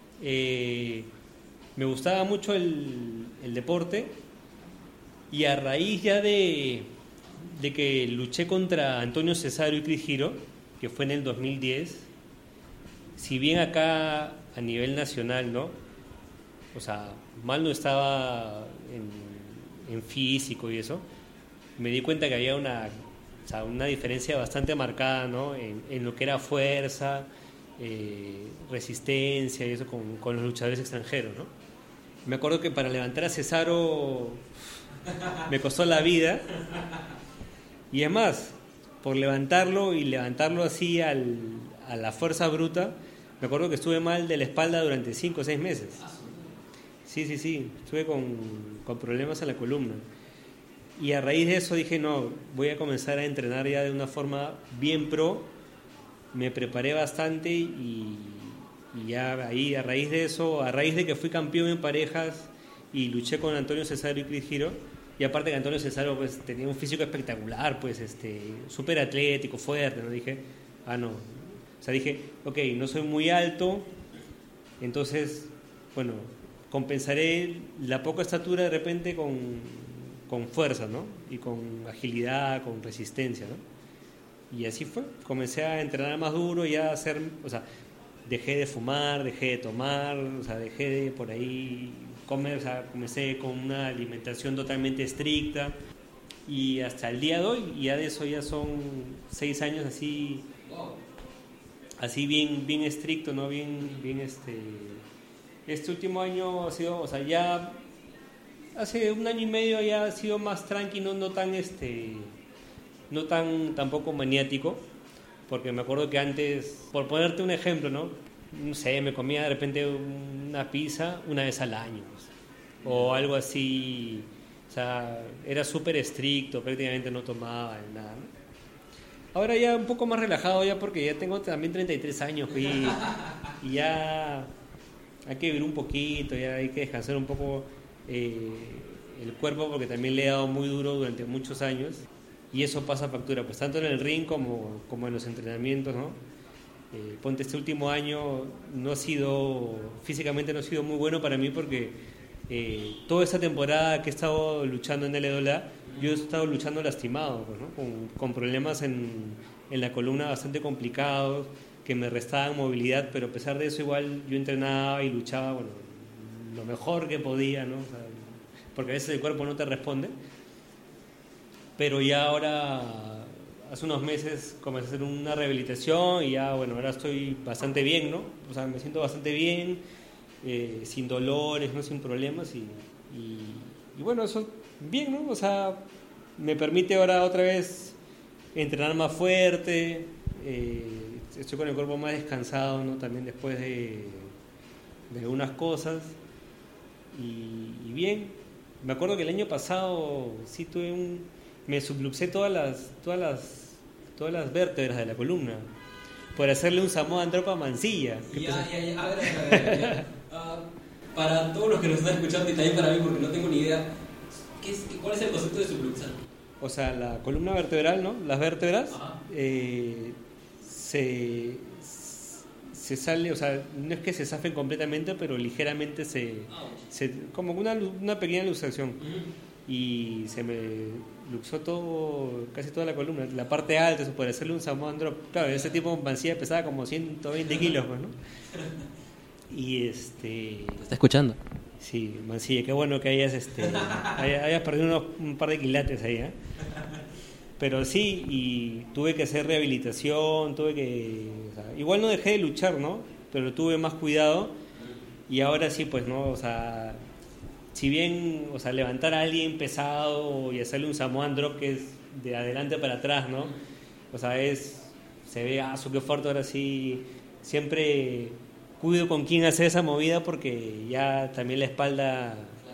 Me gustaba mucho el deporte y a raíz ya de que luché contra Antonio Cesaro y Chris Hero, que fue en el 2010, si bien acá a nivel nacional, ¿no? O sea, mal no estaba en físico y eso, me di cuenta que había una diferencia bastante marcada, ¿no? En lo que era fuerza, resistencia y eso con los luchadores extranjeros, ¿no? Me acuerdo que para levantar a Cesaro me costó la vida, y es más, por levantarlo así a la fuerza bruta, me acuerdo que estuve mal de la espalda durante 5 o 6 meses. Sí, estuve con problemas en la columna. Y a raíz de eso dije, no, voy a comenzar a entrenar ya de una forma bien pro. Me preparé bastante y ya ahí, a raíz de eso, a raíz de que fui campeón en parejas y luché con Antonio Cesaro y Chris Hero, y aparte que Antonio Cesaro pues tenía un físico espectacular, pues súper atlético, fuerte, ¿no? Dije, no. O sea, dije, ok, no soy muy alto, entonces, bueno, compensaré la poca estatura de repente con fuerza, ¿no? Y con agilidad, con resistencia, ¿no? Y así fue. Comencé a entrenar más duro y a hacer, o sea, dejé de fumar, dejé de tomar, o sea, dejé de por ahí comer, o sea, comencé con una alimentación totalmente estricta y hasta el día de hoy, y ya de eso ya son 6 años así, así bien estricto, ¿no? Bien Este último año ha sido, o sea, ya hace 1 año y medio ya ha sido más tranquilo, no tan tampoco maniático, porque me acuerdo que antes, por ponerte un ejemplo, no sé, me comía de repente una pizza una vez al año, pues, o algo así, o sea, era súper estricto, prácticamente no tomaba nada, ¿no? Ahora ya un poco más relajado ya porque ya tengo también 33 años y ya hay que vivir un poquito, ya hay que descansar un poco el cuerpo, porque también le he dado muy duro durante muchos años y eso pasa factura, pues tanto en el ring como en los entrenamientos, ¿no? Ponte, este último año físicamente no ha sido muy bueno para mí porque toda esta temporada que he estado luchando en LWA, yo he estado luchando lastimado, pues, ¿no? Con problemas en la columna bastante complicados, que me restaban movilidad, pero a pesar de eso igual yo entrenaba y luchaba, bueno, lo mejor que podía, ¿no? O sea, porque a veces el cuerpo no te responde. Pero ya ahora, hace unos meses comencé a hacer una rehabilitación y ya, bueno, ahora estoy bastante bien, ¿no? O sea, me siento bastante bien, sin dolores, ¿no? Sin problemas y bueno, eso bien, ¿no? O sea, me permite ahora otra vez entrenar más fuerte, estoy con el cuerpo más descansado, ¿no? También después de algunas cosas y bien. Me acuerdo que el año pasado sí me subluxé todas las vértebras de la columna por hacerle un Samoan Drop a Mancilla. A ver. Para todos los que nos están escuchando y también para mí, porque no tengo ni idea, ¿cuál es el concepto de subluxar? O sea, la columna vertebral, ¿no? Las vértebras se sale, o sea, no es que se zafen completamente, pero ligeramente como una pequeña luxación. Y se me luxó casi toda la columna, la parte alta, eso, por hacerle un Samoan Drop. Claro, ese tipo Mancilla pesaba como 120 kilos, pues, ¿no? Y ¿Te está escuchando? Sí, Mancilla, qué bueno que hayas perdido un par de quilates ahí, ¿eh? Pero sí, y tuve que hacer rehabilitación, o sea, igual no dejé de luchar, ¿no? Pero tuve más cuidado y ahora sí, pues, ¿no? O sea, si bien, o sea, levantar a alguien pesado y hacerle un Samoan Drop que es de adelante para atrás, ¿no? O sea, se ve, qué fuerte, ahora sí, siempre cuido con quién hacer esa movida porque ya también la espalda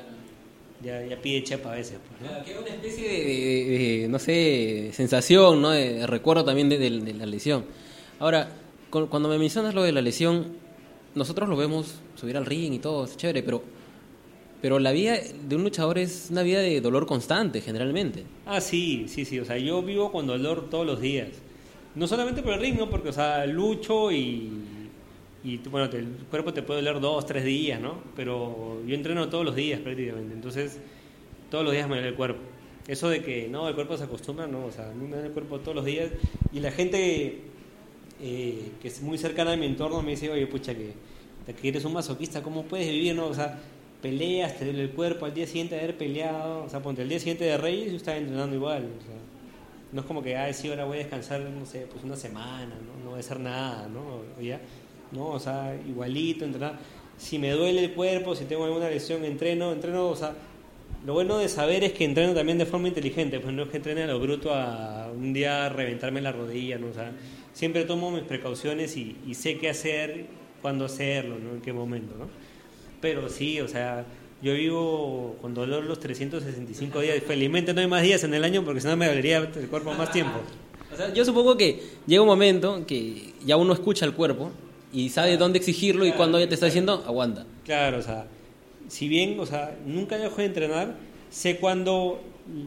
ya pide chepa a veces. Pues, ¿no? Claro, que es una especie de, no sé, sensación, ¿no? De recuerdo también de la lesión. Ahora, cuando me mencionas lo de la lesión, nosotros lo vemos subir al ring y todo, es chévere, pero la vida de un luchador es una vida de dolor constante, generalmente. Ah, sí, o sea, yo vivo con dolor todos los días. No solamente por el ring, ¿no? Porque, o sea, lucho y bueno, el cuerpo te puede doler 2-3 días, ¿no? Pero yo entreno todos los días prácticamente, entonces todos los días me duele el cuerpo. Eso de que, no, el cuerpo se acostumbra, no, o sea, a mí me duele el cuerpo todos los días y la gente que es muy cercana a mi entorno me dice, oye, pucha, que eres un masoquista, ¿cómo puedes vivir, no? O sea, peleas, te duele el cuerpo al día siguiente de haber peleado, o sea, ponte el día siguiente de Reyes yo estaba entrenando igual, o sea, no es como que, sí, ahora voy a descansar, no sé, pues una semana, no voy a hacer nada, ¿no? O ya, no, o sea, igualito, entrenar. Si me duele el cuerpo, si tengo alguna lesión, entreno, o sea, lo bueno de saber es que entreno también de forma inteligente, pues no es que entrene a lo bruto a un día reventarme la rodilla, ¿no? O sea, siempre tomo mis precauciones y sé qué hacer, cuándo hacerlo, ¿no? En qué momento, ¿no? Pero sí, o sea, yo vivo con dolor los 365 días, felizmente no hay más días en el año porque si no me dolería el cuerpo más tiempo. O sea, yo supongo que llega un momento que ya uno escucha al cuerpo y sabe dónde exigirlo y cuando ya te está diciendo, aguanta. Claro, o sea, si bien, o sea, nunca dejo de entrenar, sé cuándo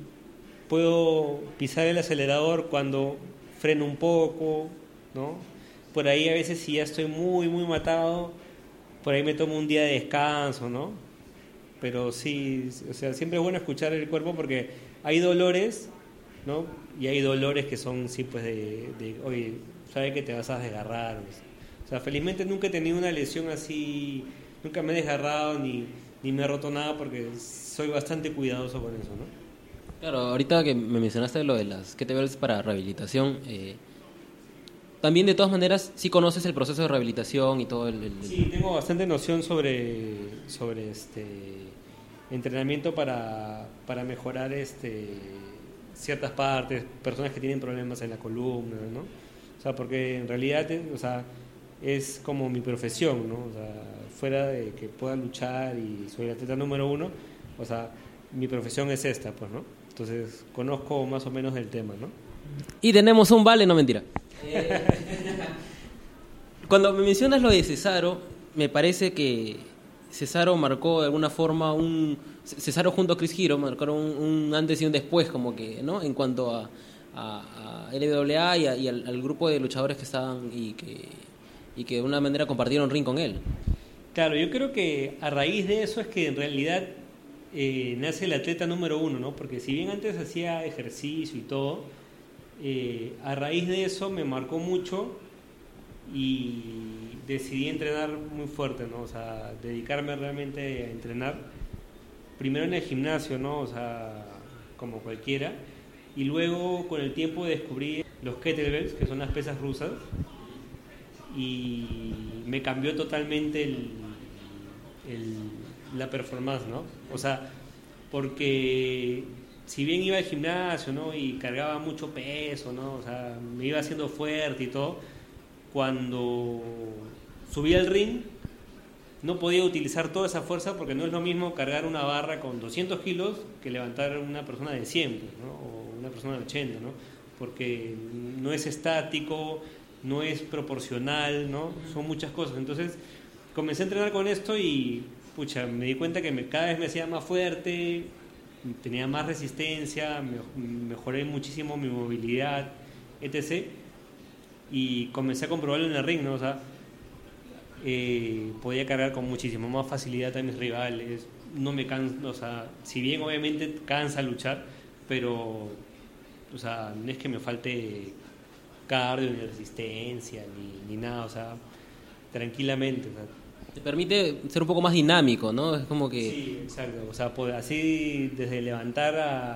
puedo pisar el acelerador, cuando freno un poco, ¿no? Por ahí a veces si ya estoy muy matado, por ahí me tomo un día de descanso, ¿no? Pero sí, o sea, siempre es bueno escuchar el cuerpo porque hay dolores, ¿no? Y hay dolores que son, sí, pues oye, sabes que te vas a desgarrar, ¿no? O sea, felizmente nunca he tenido una lesión así, nunca me he desgarrado ni me he roto nada porque soy bastante cuidadoso con eso, ¿no? Claro, ahorita que me mencionaste lo de las kettlebells para rehabilitación, también de todas maneras sí conoces el proceso de rehabilitación y todo el... Sí, tengo bastante noción sobre entrenamiento para mejorar ciertas partes, personas que tienen problemas en la columna, ¿no? O sea, porque en realidad, o sea, es como mi profesión, ¿no? O sea, fuera de que pueda luchar y soy el atleta número 1, o sea, mi profesión es esta, pues, ¿no? Entonces, conozco más o menos del tema, ¿no? Y tenemos un vale, no mentira. Cuando me mencionas lo de Cesaro, me parece que Cesaro marcó de alguna forma Cesaro junto a Chris Hero marcaron un antes y un después, como que, ¿no? En cuanto a LWA y al grupo de luchadores que estaban y que de una manera compartieron ring con él. Claro, yo creo que a raíz de eso es que en realidad nace el atleta número 1, ¿no? Porque si bien antes hacía ejercicio y todo, a raíz de eso me marcó mucho y decidí entrenar muy fuerte, ¿no? O sea, dedicarme realmente a entrenar. Primero en el gimnasio, ¿no? O sea, como cualquiera. Y luego con el tiempo descubrí los kettlebells, que son las pesas rusas. Y me cambió totalmente la performance, ¿no? O sea, porque si bien iba al gimnasio, ¿no? Y cargaba mucho peso, ¿no? O sea, me iba haciendo fuerte y todo, cuando subía al ring no podía utilizar toda esa fuerza porque no es lo mismo cargar una barra con 200 kilos que levantar una persona de 100, ¿no? O una persona de 80, ¿no? Porque no es estático, no es proporcional, ¿no? Son muchas cosas. Entonces comencé a entrenar con esto y pucha, me di cuenta que cada vez me hacía más fuerte, tenía más resistencia, mejoré muchísimo mi movilidad, etc. Y comencé a comprobarlo en el ring, ¿no? O sea, podía cargar con muchísimo más facilidad a mis rivales, no me canso, o sea, si bien obviamente cansa luchar, pero, o sea, no es que me falte cardio ni resistencia ni nada, o sea, tranquilamente, o sea, Te permite ser un poco más dinámico, ¿no? Es como que... Sí, exacto. O sea, así desde levantar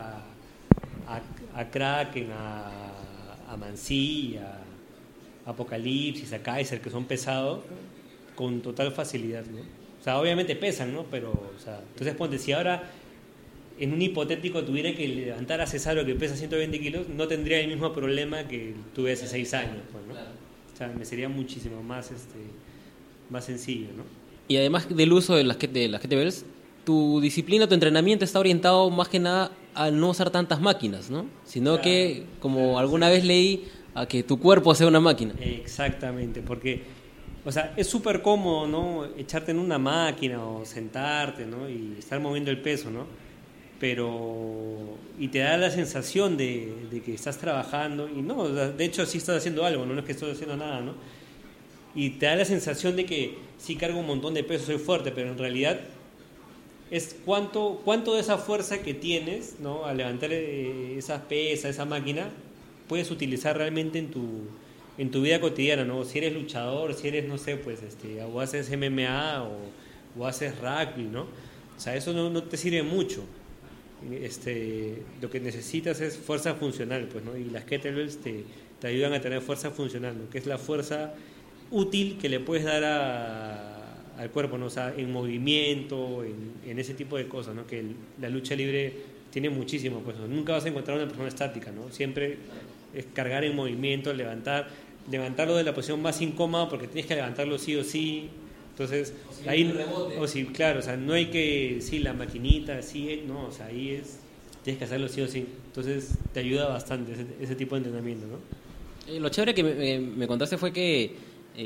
a Kraken, a Mansi, a Apocalipsis, a Kaiser, que son pesados, con total facilidad, ¿no? O sea, obviamente pesan, ¿no? Pero, o sea, entonces ponte, si ahora en un hipotético tuviera que levantar a Cesaro que pesa 120 kilos, no tendría el mismo problema que tuve hace 6 años, pues, ¿no? O sea, me sería muchísimo más más sencillo, ¿no? Y además del uso de las kettlebells, tu disciplina, tu entrenamiento está orientado más que nada a no usar tantas máquinas, ¿no? Sino que, como alguna vez leí, a que tu cuerpo sea una máquina. Exactamente, porque, o sea, es súper cómodo, ¿no? Echarte en una máquina o sentarte, ¿no? Y estar moviendo el peso, ¿no? Pero, y te da la sensación de que estás trabajando, y no, o sea, de hecho sí estás haciendo algo, no es que estoy haciendo nada, ¿no? Y te da la sensación de que sí cargo un montón de peso, soy fuerte, pero en realidad es cuánto de esa fuerza que tienes, ¿no? Al levantar esas pesas, esa máquina, puedes utilizar realmente en tu vida cotidiana, ¿no? Si eres luchador, si eres, no sé, pues, o haces MMA o haces rugby, ¿no? O sea, eso no te sirve mucho. Lo que necesitas es fuerza funcional, pues, ¿no? Y las kettlebells te ayudan a tener fuerza funcional, ¿no? Que es la fuerza útil que le puedes dar al cuerpo, ¿no? O sea, en movimiento, en ese tipo de cosas, ¿no? Que la lucha libre tiene muchísimo, pues, ¿no? Nunca vas a encontrar una persona estática, ¿no? Siempre es cargar en movimiento, levantarlo de la posición más incómoda porque tienes que levantarlo sí o sí. Entonces, O si ahí, rebote. o si, claro, o sea, no hay que, sí, la maquinita, sí, no, o sea, ahí tienes que hacerlo sí o sí. Entonces, te ayuda bastante ese tipo de entrenamiento, ¿no? Lo chévere que me contaste fue que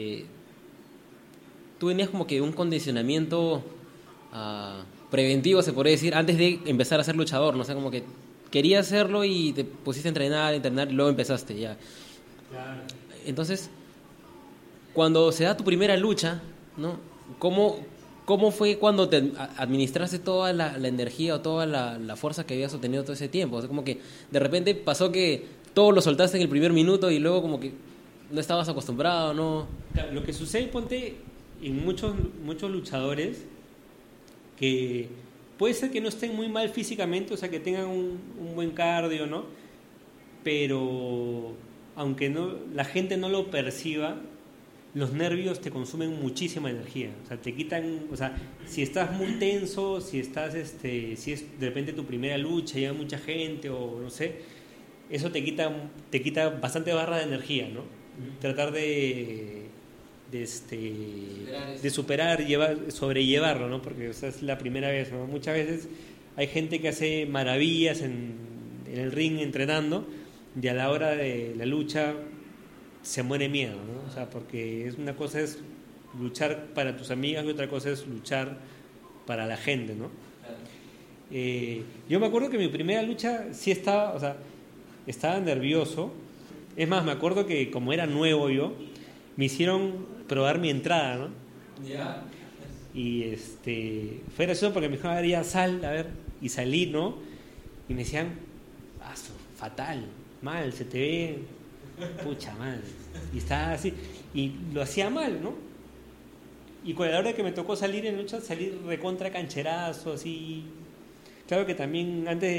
tú tenías como que un condicionamiento preventivo, se podría decir, antes de empezar a ser luchador, ¿no? O sea, como que querías hacerlo y te pusiste a entrenar y luego empezaste ya. Claro. Entonces, cuando se da tu primera lucha, ¿no? ¿Cómo fue cuando te administraste toda la energía o toda la fuerza que habías obtenido todo ese tiempo? O sea, como que de repente pasó que todo lo soltaste en el primer minuto y luego como que no estabas acostumbrado, ¿no? Claro, lo que sucede, ponte, en muchos luchadores, que puede ser que no estén muy mal físicamente, o sea, que tengan un buen cardio, ¿no? Pero aunque la gente no lo perciba, los nervios te consumen muchísima energía, o sea, te quitan, o sea, si estás muy tenso, si es de repente tu primera lucha, llega mucha gente o no sé, eso te quita bastante barra de energía, ¿no? Tratar de sobrellevarlo, ¿no? Porque, o sea, es la primera vez, ¿no? Muchas veces hay gente que hace maravillas en el ring entrenando y a la hora de la lucha se muere miedo, ¿no? O sea, porque una cosa es luchar para tus amigas y otra cosa es luchar para la gente, ¿no? Yo me acuerdo que mi primera lucha sí estaba, o sea, estaba nervioso. Es más, me acuerdo que como era nuevo yo, me hicieron probar mi entrada, ¿no? Ya. Y fue gracioso porque me dijeron, a ver, ya sal, a ver, y salí, ¿no? Y me decían, fatal, mal, se te ve, pucha madre. Y estaba así, y lo hacía mal, ¿no? Y con la hora que me tocó salir en lucha, salir recontra cancherazo, así. Claro que también antes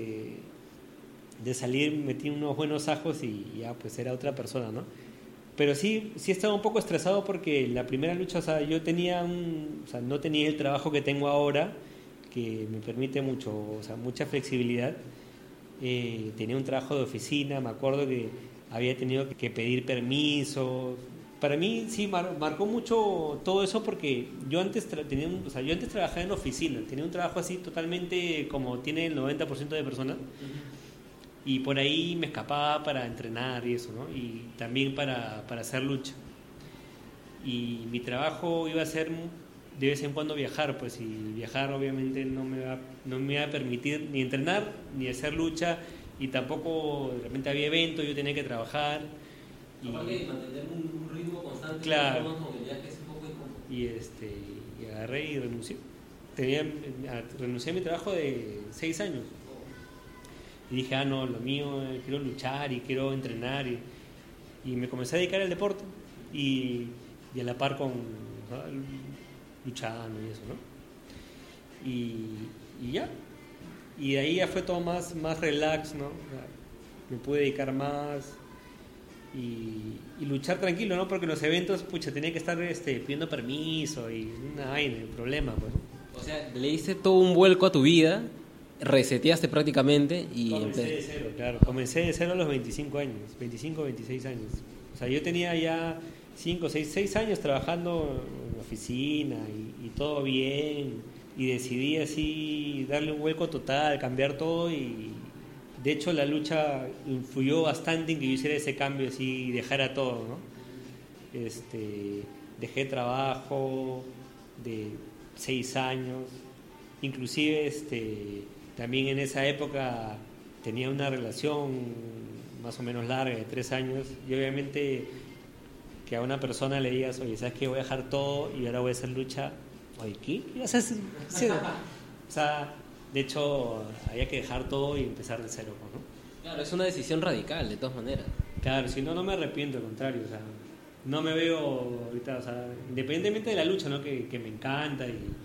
de salir metí unos buenos ajos y ya pues era otra persona, ¿no? Pero sí estaba un poco estresado porque la primera lucha, o sea, yo no tenía el trabajo que tengo ahora, que me permite mucho, o sea, mucha flexibilidad. Tenía un trabajo de oficina, me acuerdo que había tenido que pedir permiso. Para mí sí marcó mucho todo eso porque yo antes yo antes trabajaba en oficina, tenía un trabajo así totalmente como tiene el 90% de personas. Y por ahí me escapaba para entrenar y eso, ¿no? Y también para hacer lucha. Y mi trabajo iba a ser de vez en cuando viajar, pues, y viajar obviamente no me iba a permitir ni entrenar ni hacer lucha, y tampoco de repente había eventos, yo tenía que trabajar. Aparte de mantener un ritmo constante, claro. Con movilidad que es un poco incómodo. Y agarré y renuncié. Renuncié a mi trabajo de 6 años. Y dije, no, lo mío, quiero luchar y quiero entrenar. Y me comencé a dedicar al deporte. Y a la par con, ¿no?, luchando y eso, ¿no? Y ya. Y de ahí ya fue todo más relax, ¿no? Me pude dedicar más y luchar tranquilo, ¿no? Porque en los eventos, pucha, tenía que estar pidiendo permiso y una vaina, un problema, pues, ¿no? O sea, le diste todo un vuelco a tu vida, reseteaste prácticamente y... Comencé de cero, claro. Comencé de cero a los 25 años, 25, 26 años. O sea, yo tenía ya 6 años trabajando la oficina y todo bien, y decidí así darle un vuelco total, cambiar todo, y de hecho la lucha influyó bastante en que yo hiciera ese cambio así y dejara todo, ¿no? Dejé trabajo de 6 años, inclusive también en esa época tenía una relación más o menos larga de 3 años, y obviamente que a una persona le digas, oye, ¿sabes qué? Voy a dejar todo y ahora voy a hacer lucha. Oye, ¿qué? ¿Qué vas a hacer? Sí. O sea, de hecho, había que dejar todo y empezar de cero, ¿no? Claro, es una decisión radical, de todas maneras. Claro, si no, no me arrepiento, al contrario, o sea, no me veo ahorita, o sea, independientemente de la lucha, ¿no? Que me encanta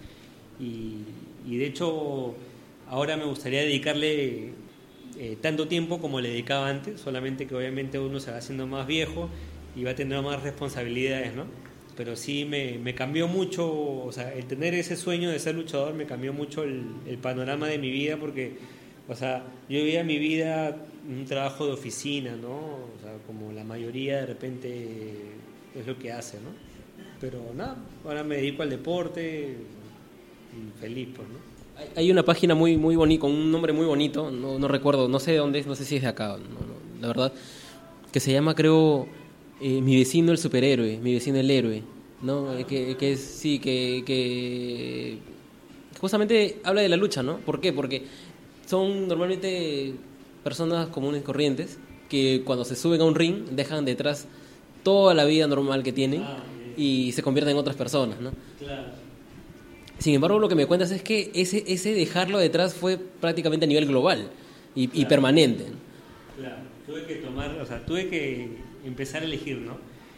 y de hecho ahora me gustaría dedicarle tanto tiempo como le dedicaba antes, solamente que obviamente uno se va haciendo más viejo y va a tener más responsabilidades, ¿no? Pero sí me cambió mucho, o sea, el tener ese sueño de ser luchador me cambió mucho el panorama de mi vida, porque, o sea, yo vivía mi vida en un trabajo de oficina, ¿no? O sea, como la mayoría de repente es lo que hace, ¿no? Pero nada, ahora me dedico al deporte y feliz, pues, ¿no? Hay una página muy muy bonita, con un nombre muy bonito, no recuerdo, no sé de dónde es, no sé si es de acá, la verdad, que se llama, creo, Mi vecino el superhéroe, mi vecino el héroe, ¿no? Que es, sí, que justamente habla de la lucha, ¿no? ¿Por qué? Porque son normalmente personas comunes y corrientes que cuando se suben a un ring dejan detrás toda la vida normal que tienen y se convierten en otras personas, ¿no? Claro. Sin embargo, lo que me cuentas es que ese dejarlo detrás fue prácticamente a nivel global y Claro. permanente. Claro, tuve que empezar a elegir, ¿no?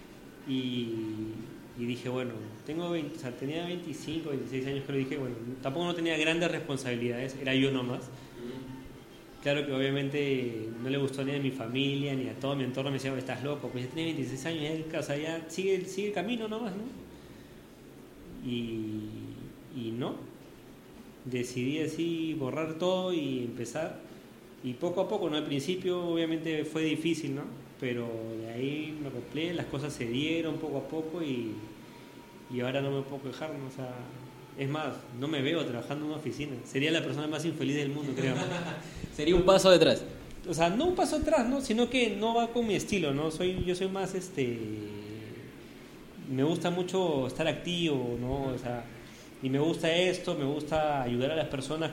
Y dije, bueno, tenía 25, 26 años, pero dije, bueno, tampoco no tenía grandes responsabilidades, era yo nomás. Claro que obviamente no le gustó ni a mi familia, ni a todo mi entorno, me decían, estás loco, pues ya tenía 26 años, ya, o sea, ya sigue el camino nomás, ¿no? Y no, decidí así borrar todo y empezar, y poco a poco, ¿no? Al principio obviamente fue difícil, ¿no? Pero de ahí me acoplé, las cosas se dieron poco a poco y ahora no me puedo quejar, ¿no? O sea, es más, no me veo trabajando en una oficina, sería la persona más infeliz del mundo, creo. Sería un paso detrás. O sea, no un paso atrás, ¿no? Sino que no va con mi estilo, ¿no? Yo soy más, me gusta mucho estar activo, ¿no? O sea, y me gusta esto, me gusta ayudar a las personas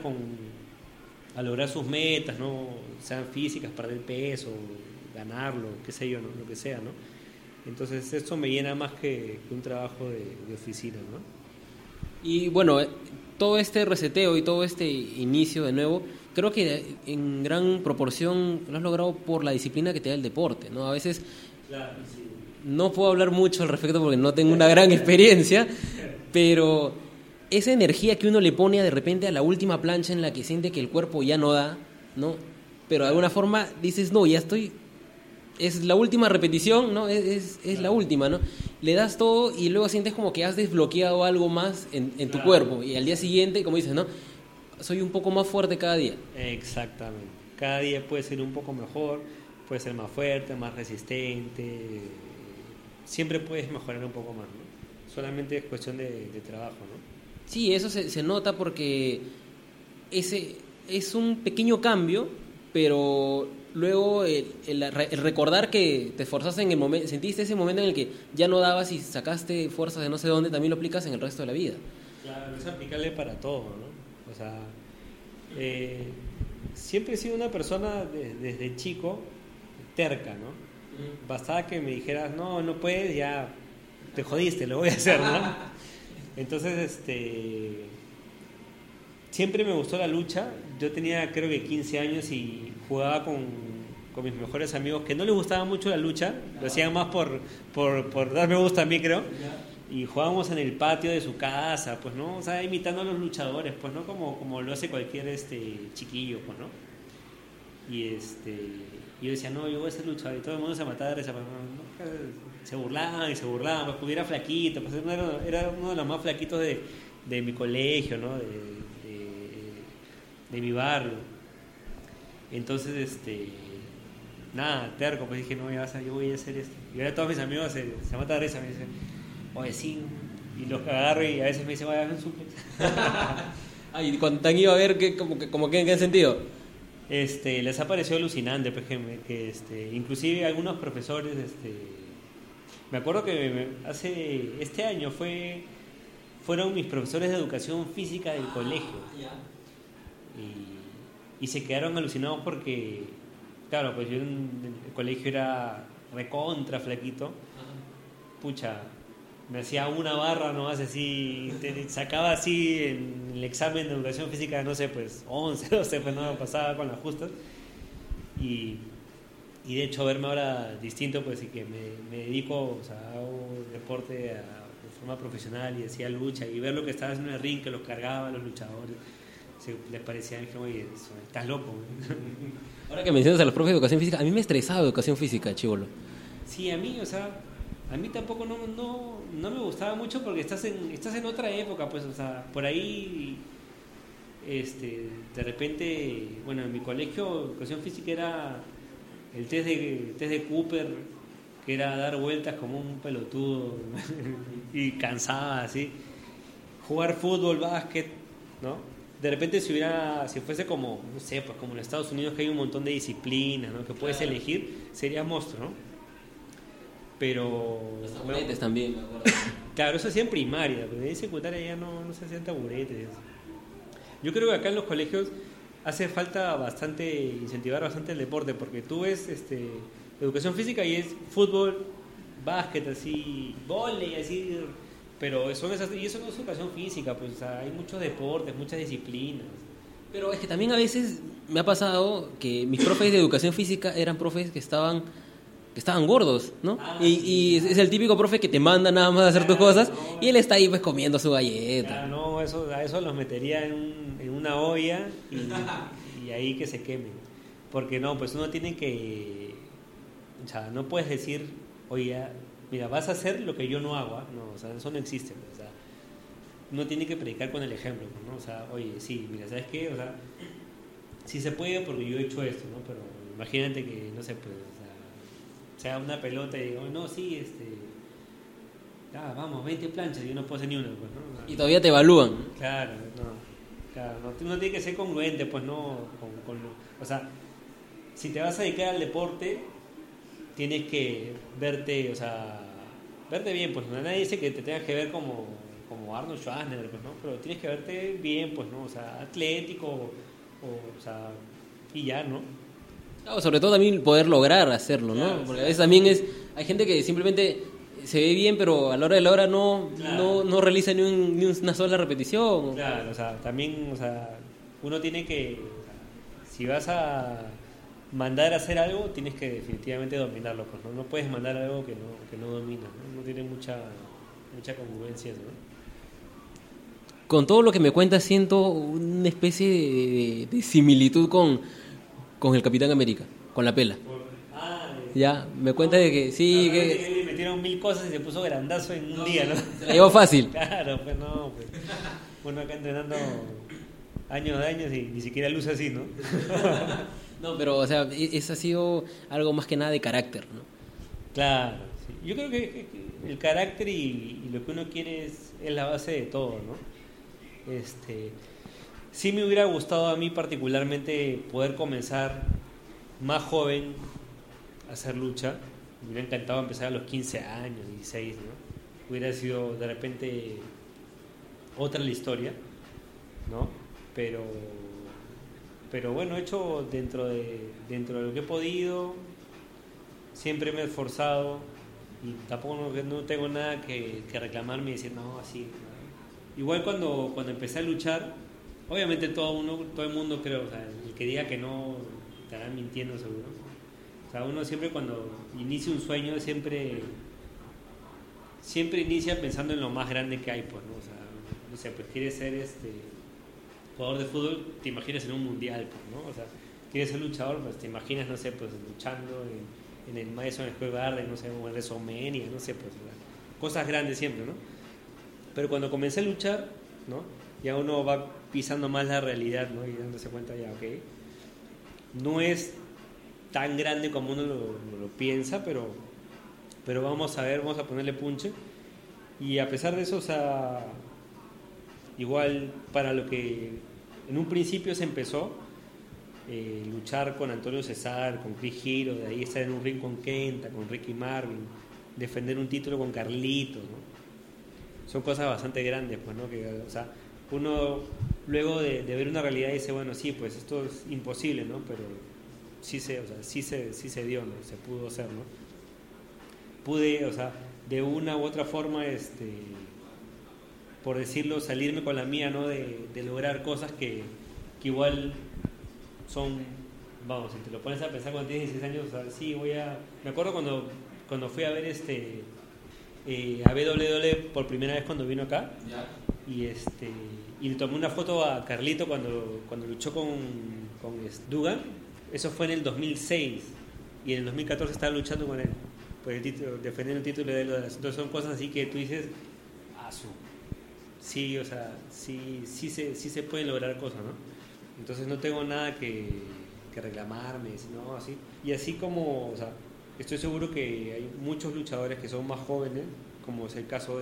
a lograr sus metas, ¿no? Sean físicas, perder peso, ganarlo, qué sé yo, ¿no? Lo que sea, ¿no? Entonces esto me llena más que un trabajo de oficina, ¿no? Y bueno, todo este reseteo y todo este inicio de nuevo, creo que en gran proporción lo has logrado por la disciplina que te da el deporte, ¿no? A veces Claro, sí. no puedo hablar mucho al respecto porque no tengo una gran experiencia, pero esa energía que uno le pone de repente a la última plancha en la que siente que el cuerpo ya no da, ¿no? Pero de alguna forma dices, no, ya estoy, es la última repetición, ¿no? Es la última, ¿no? Le das todo y luego sientes como que has desbloqueado algo más en tu cuerpo, y al día siguiente, como dices, ¿no? Soy un poco más fuerte cada día. Exactamente. Cada día puede ser un poco mejor, puede ser más fuerte, más resistente. Siempre puedes mejorar un poco más, ¿no? Solamente es cuestión de trabajo, ¿no? Sí, eso se nota porque ese es un pequeño cambio, pero luego el recordar que te esforzaste en el momento, sentiste ese momento en el que ya no dabas y sacaste fuerzas de no sé dónde, también lo aplicas en el resto de la vida. Claro, es aplicable para todo, ¿no? O sea, siempre he sido una persona desde chico terca, ¿no? Bastaba que me dijeras, no puedes, ya te jodiste, lo voy a hacer, ¿no? Entonces, siempre me gustó la lucha. Yo tenía creo que 15 años y jugaba con mis mejores amigos que no les gustaba mucho la lucha, lo hacían más por darme gusto a mí, creo. Y jugábamos en el patio de su casa, pues, ¿no? O sea, imitando a los luchadores, pues, ¿no? Como lo hace cualquier chiquillo, pues, ¿no? Y yo decía, no, yo voy a ser luchador, y todo el mundo se mataba de risa, pues, ¿no? Se burlaban, pues, porque era flaquito, pues era uno de los más flaquitos de mi colegio, ¿no? De mi barrio. Entonces, nada, terco, pues dije, no, yo voy a hacer esto. Y ahora todos mis amigos se matan de risa, me dicen, oye, sí, y los agarro y a veces me dicen, vaya, un suplex. Y cuando te han ido a ver, como que, ¿en qué sentido? Les ha parecido alucinante, pues, que inclusive algunos profesores, me acuerdo que este año fueron mis profesores de educación física del colegio. Y se quedaron alucinados porque, claro, pues yo en el colegio era recontra flaquito. Pucha, me hacía una barra nomás así, sacaba así en el examen de educación física, no sé, pues 11, 12, pues no pasaba con las justas. Y de hecho verme ahora distinto, pues sí que me dedico, o sea, hago deporte de forma profesional y hacía lucha, y ver lo que estaba haciendo en el ring, que los cargaba los luchadores, les parecía, dije, oye, estás loco. Ahora que mencionas a los profes de educación física, a mí me estresaba educación física, chibolo. Sí, a mí, o sea, a mí tampoco no me gustaba mucho porque estás en otra época, pues, o sea, por ahí, de repente, bueno, en mi colegio educación física era el test de Cooper, que era dar vueltas como un pelotudo y cansaba así, jugar fútbol, básquet, ¿no? De repente si fuese como, no sé, pues como en Estados Unidos, que hay un montón de disciplinas, ¿no? Que puedes elegir, sería monstruo, ¿no? Pero... Los taburetes también, me acuerdo. Claro, eso hacía en primaria, pero en secundaria ya no se hacían taburetes. Yo creo que acá en los colegios hace falta incentivar bastante el deporte, porque tú ves educación física y es fútbol, básquet, así, vóley, así, pero y eso no es educación física, pues, o sea, hay muchos deportes, muchas disciplinas. Pero es que también a veces me ha pasado que mis profes de educación física eran profes que estaban gordos, ¿no? Y es el típico profe que te manda nada más a hacer tus cosas, y él está ahí pues comiendo su galleta. Claro, no, a eso los metería en una olla y ahí que se quemen. Porque no, pues uno tiene que... O sea, no puedes decir, oye, mira, vas a hacer lo que yo no hago, ¿eh? No, o sea, eso no existe. O sea, uno tiene que predicar con el ejemplo, ¿no? O sea, oye, sí, mira, ¿sabes qué? O sea, sí se puede porque yo he hecho esto, ¿no? Pero imagínate que, no se puede, o sea una pelota y digo, no, sí, vamos, 20 planchas y yo no puedo hacer ni una, pues, ¿no? Y todavía te evalúan. Claro, uno tiene que ser congruente, pues, ¿no? O sea, si te vas a dedicar al deporte, tienes que verte bien, pues, nadie dice que te tengas que ver como Arnold Schwarzenegger, pues, ¿no? Pero tienes que verte bien, pues, ¿no? O sea, atlético, o sea, y ya, ¿no? Claro, sobre todo también poder lograr hacerlo, ¿no? Claro, porque a veces también hay gente que simplemente se ve bien, pero a la hora de la hora no realiza ni una sola repetición. Claro, o sea, también, o sea, uno tiene que, o sea, si vas a mandar a hacer algo, tienes que definitivamente dominarlo, pues, ¿no? No puedes mandar algo que no dominas, ¿no? No tiene mucha congruencia, ¿no? Con todo lo que me cuentas siento una especie de similitud con el Capitán América, con la pela. Ya, me cuentas de que sí, que le metieron 1000 cosas y se puso grandazo en un día, ¿no? se la llevó fácil. Claro, pues no, pues. Uno acá entrenando años y ni siquiera luce así, ¿no? No, pero, o sea, eso ha sido algo más que nada de carácter, ¿no? Claro, sí. Yo creo que el carácter y lo que uno quiere es la base de todo, ¿no? Sí me hubiera gustado a mí particularmente poder comenzar más joven a hacer lucha. Me hubiera encantado empezar a los 15 años, 16, ¿no? Hubiera sido de repente otra la historia, ¿no? Pero bueno, he hecho dentro de lo que he podido. Siempre me he esforzado y tampoco no tengo nada que reclamarme y decir, no, así, ¿no? Igual cuando empecé a luchar, obviamente todo el mundo creo, o sea, el que diga que no estará mintiendo seguro. O sea, uno siempre cuando inicia un sueño siempre inicia pensando en lo más grande que hay, pues, ¿no? O sea, no sé, pues quieres ser jugador de fútbol, te imaginas en un mundial, pues, ¿no? O sea, quieres ser luchador, pues te imaginas, no sé, pues luchando en el Madison Square Garden, no sé, o en WrestleMania, no sé, pues, cosas grandes siempre, ¿no? Pero cuando comencé a luchar, ¿no? Ya uno va pisando más la realidad, ¿no? Y dándose cuenta ya, ok, no es tan grande como uno lo piensa, pero vamos a ver, vamos a ponerle punche. Y a pesar de eso, o sea, igual para lo que en un principio se empezó, luchar con Antonio César, con Chris Hero, de ahí estar en un ring con Kenta, con Ricky Marvin, defender un título con Carlitos, ¿no? Son cosas bastante grandes, pues, ¿no? Que, o sea, uno luego de ver una realidad dice, bueno, sí, pues esto es imposible, ¿no? Pero sí se dio, ¿no? Se pudo hacer, ¿no? Pude, o sea, de una u otra forma, por decirlo, salirme con la mía, ¿no? De lograr cosas que igual son, vamos, si te lo pones a pensar cuando tienes 16 años, o sea, sí, me acuerdo cuando fui a ver a WWE por primera vez cuando vino acá, y le tomé una foto a Carlito cuando luchó con Dugan. Eso fue en el 2006, y en el 2014 estaba luchando con él por el título, defendiendo el título de él. Entonces son cosas así que tú dices, sí, o sea, sí se pueden lograr cosas, ¿no? Entonces no tengo nada que reclamarme, sino así. Y así como, o sea, estoy seguro que hay muchos luchadores que son más jóvenes, como es el caso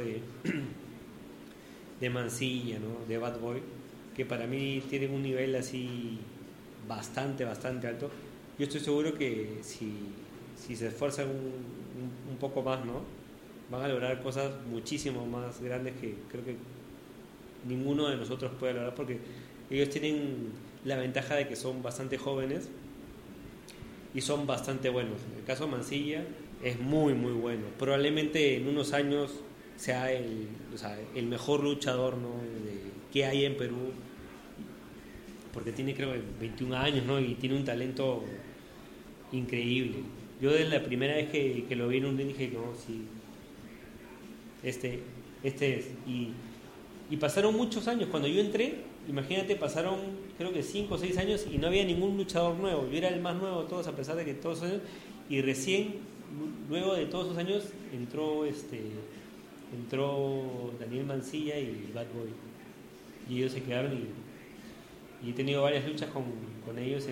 de Mancilla, ¿no? De Bad Boy, que para mí tienen un nivel así bastante alto. Yo estoy seguro que si se esfuerzan un poco más, ¿no? Van a lograr cosas muchísimo más grandes que creo que ninguno de nosotros puede lograr, porque ellos tienen la ventaja de que son bastante jóvenes y son bastante buenos. En el caso de Mancilla es muy bueno. Probablemente en unos años sea el mejor luchador, ¿no? que hay en Perú, porque tiene creo 21 años, ¿no? Y tiene un talento increíble. Yo desde la primera vez que lo vi en un ring dije, no, sí, este es. Y pasaron muchos años. Cuando yo entré, imagínate, pasaron creo que 5 o 6 años y no había ningún luchador nuevo. Yo era el más nuevo de todos, a pesar de que todos esos años. Y recién, luego de todos esos años, entró Daniel Mancilla y Bad Boy. Y ellos se quedaron y he tenido varias luchas con ellos.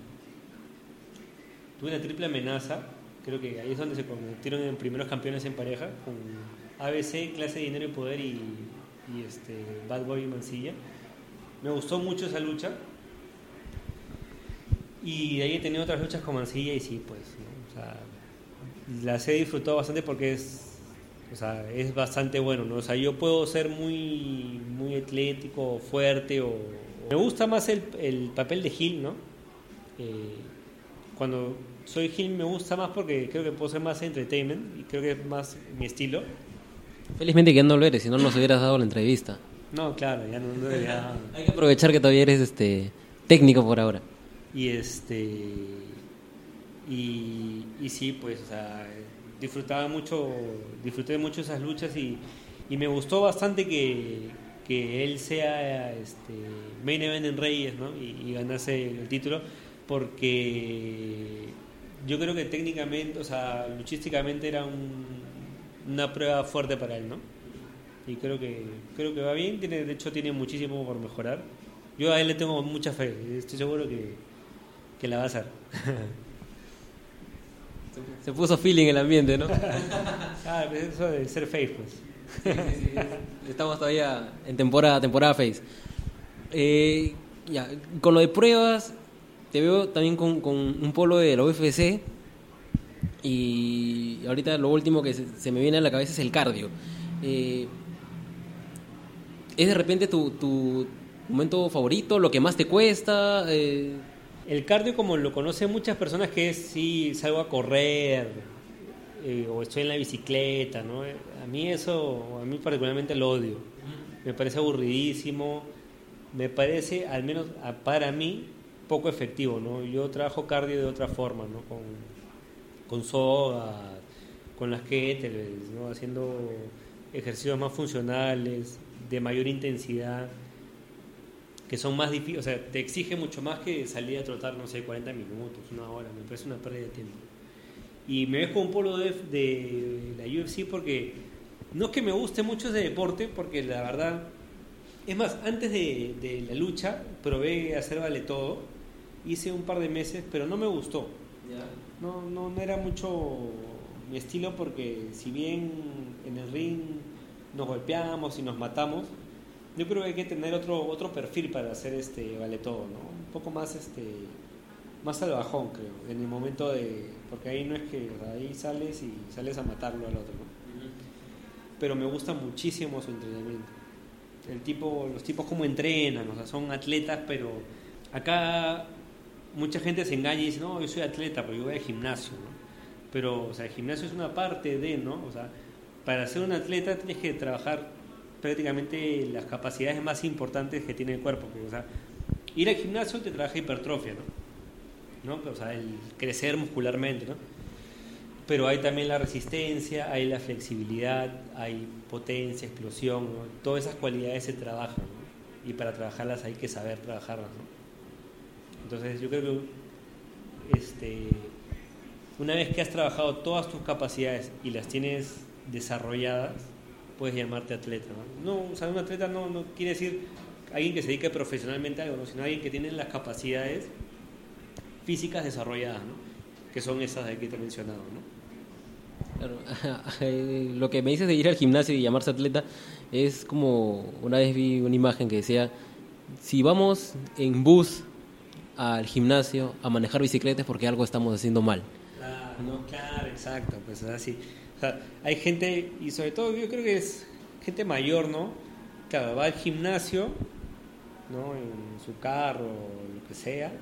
Tuve una triple amenaza. Creo que ahí es donde se convirtieron en primeros campeones en pareja, con ABC, Clase de Dinero y Poder y Bad Boy y Mancilla. Me gustó mucho esa lucha, y de ahí he tenido otras luchas con Mancilla y sí, pues, ¿no? O sea, las he disfrutado bastante porque es bastante bueno, ¿no? O sea, yo puedo ser muy atlético, fuerte, o me gusta más el papel de heel, ¿no? Cuando soy heel me gusta más porque creo que puedo ser más entertainment y creo que es más mi estilo. Felizmente que ya no lo eres, si no nos hubieras dado la entrevista. No, claro, ya no ya... Hay que aprovechar que todavía eres técnico por ahora. Y sí, pues, o sea, disfruté mucho esas luchas y me gustó bastante que él sea main event en Reyes, ¿no? Y ganase el título, porque yo creo que técnicamente, o sea, luchísticamente era una prueba fuerte para él, ¿no? Y creo que va bien, de hecho tiene muchísimo por mejorar. Yo a él le tengo mucha fe, estoy seguro que la va a hacer. Se puso feeling el ambiente, ¿no? Eso de ser face, pues. Sí. Estamos todavía en temporada face. Ya, con lo de pruebas, te veo también con un polo de la UFC, y ahorita lo último que se me viene a la cabeza es el cardio. ¿Es de repente tu momento favorito, lo que más te cuesta? El cardio, como lo conocen muchas personas, que es si salgo a correr o estoy en la bicicleta, ¿no? A mí particularmente lo odio. Me parece aburridísimo, me parece, al menos para mí, poco efectivo, ¿no? Yo trabajo cardio de otra forma, ¿no? Con sogas, con las kettlebells, ¿no? Haciendo ejercicios más funcionales, de mayor intensidad, que son más difíciles, o sea, te exige mucho más que salir a trotar, no sé, 40 minutos, una hora. Me parece una pérdida de tiempo. Y me ves con un polo de la UFC porque no es que me guste mucho ese deporte, porque la verdad, es más, antes de la lucha probé hacer vale todo, hice un par de meses, pero no me gustó. No era mucho mi estilo, porque si bien en el ring nos golpeamos y nos matamos. Yo creo que hay que tener otro perfil para hacer vale todo, ¿no? Un poco más más salvajón, creo, en el momento porque ahí no es que, o sea, ahí sales a matarlo al otro, ¿no? Pero me gusta muchísimo su entrenamiento. Los tipos como entrenan, o sea, son atletas, pero acá mucha gente se engaña y dice, no, yo soy atleta, pero yo voy al gimnasio, ¿no? Pero, o sea, el gimnasio es una parte ¿no? O sea, para ser un atleta tienes que trabajar prácticamente las capacidades más importantes que tiene el cuerpo, o sea, ir al gimnasio te trabaja hipertrofia, ¿no? O sea, el crecer muscularmente, ¿no? Pero hay también la resistencia, hay la flexibilidad, hay potencia, explosión, ¿no? Todas esas cualidades se trabajan, ¿no? Y para trabajarlas hay que saber trabajarlas, ¿no? Entonces yo creo que una vez que has trabajado todas tus capacidades y las tienes desarrolladas, puedes llamarte atleta, ¿no? O sea, un atleta no quiere decir alguien que se dedique profesionalmente a algo, ¿no? Sino alguien que tiene las capacidades físicas desarrolladas, ¿no? Que son esas que te he mencionado, ¿no? Claro. Lo que me dices de ir al gimnasio y llamarse atleta es como, una vez vi una imagen que decía, si vamos en bus al gimnasio a manejar bicicletas porque algo estamos haciendo mal. Claro, ¿no? Claro, exacto, pues así. O sea, hay gente, y sobre todo yo creo que es gente mayor, ¿no? Claro, va al gimnasio, ¿no? En su carro, lo que sea,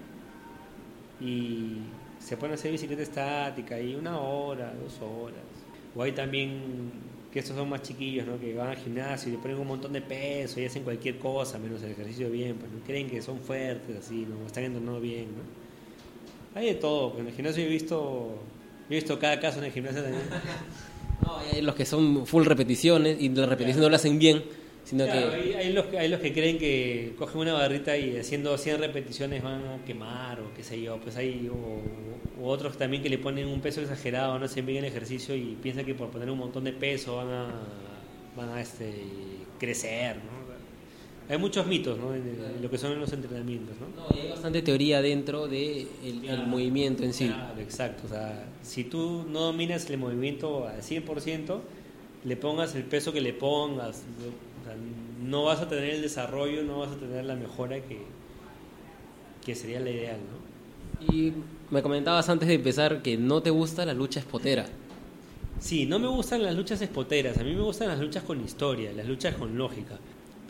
y se pone a hacer bicicleta estática y 1 hora, 2 horas. O hay también que estos son más chiquillos, ¿no? Que van al gimnasio y le ponen un montón de peso y hacen cualquier cosa menos el ejercicio bien, pues no creen que son fuertes así, ¿no? Están entrenando bien, ¿no? Hay de todo, pues en el gimnasio he visto cada caso en el gimnasio también. No, hay los que son full repeticiones y las repeticiones no lo hacen bien, sino claro, que... hay los que creen que cogen una barrita y haciendo 100 repeticiones van a quemar o qué sé yo, pues hay o otros también que le ponen un peso exagerado, no hacen bien el ejercicio y piensan que por poner un montón de peso van a crecer, ¿no? Hay muchos mitos, ¿no? En lo que son los entrenamientos, ¿no? No, y hay bastante teoría dentro de el movimiento en sí. Claro, exacto. O sea, si tú no dominas el movimiento al 100%, le pongas el peso que le pongas, o sea, no vas a tener el desarrollo, no vas a tener la mejora que sería la ideal, ¿no? Y me comentabas antes de empezar que no te gusta la lucha espotera. Sí, no me gustan las luchas espoteras, a mí me gustan las luchas con historia, las luchas con lógica.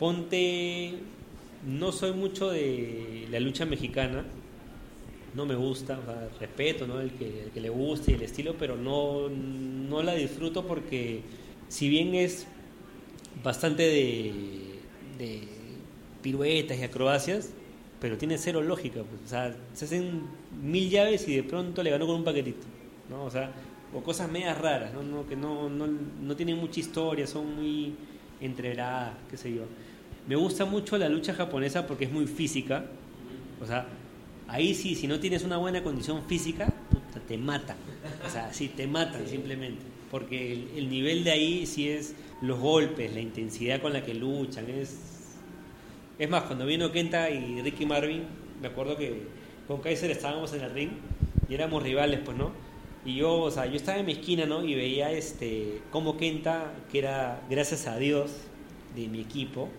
No soy mucho de la lucha mexicana, no me gusta, o sea, respeto, ¿no? el que le guste y el estilo, pero no la disfruto porque si bien es bastante de piruetas y acrobacias, pero tiene cero lógica, pues, o sea, se hacen 1000 llaves y de pronto le ganó con un paquetito, ¿no? O sea, o cosas medias raras, ¿no? Que no tienen mucha historia, son muy entreveradas, qué sé yo. Me gusta mucho la lucha japonesa porque es muy física, o sea, ahí sí, si no tienes una buena condición física, puta, te matan, o sea, sí, te matan simplemente, porque el nivel de ahí sí es los golpes, la intensidad con la que luchan, es más, cuando vino Kenta y Ricky Marvin, me acuerdo que con Kaiser estábamos en el ring y éramos rivales, pues, ¿no? Y yo, o sea, yo estaba en mi esquina, ¿no? Y veía como Kenta, que era, gracias a Dios, de mi equipo,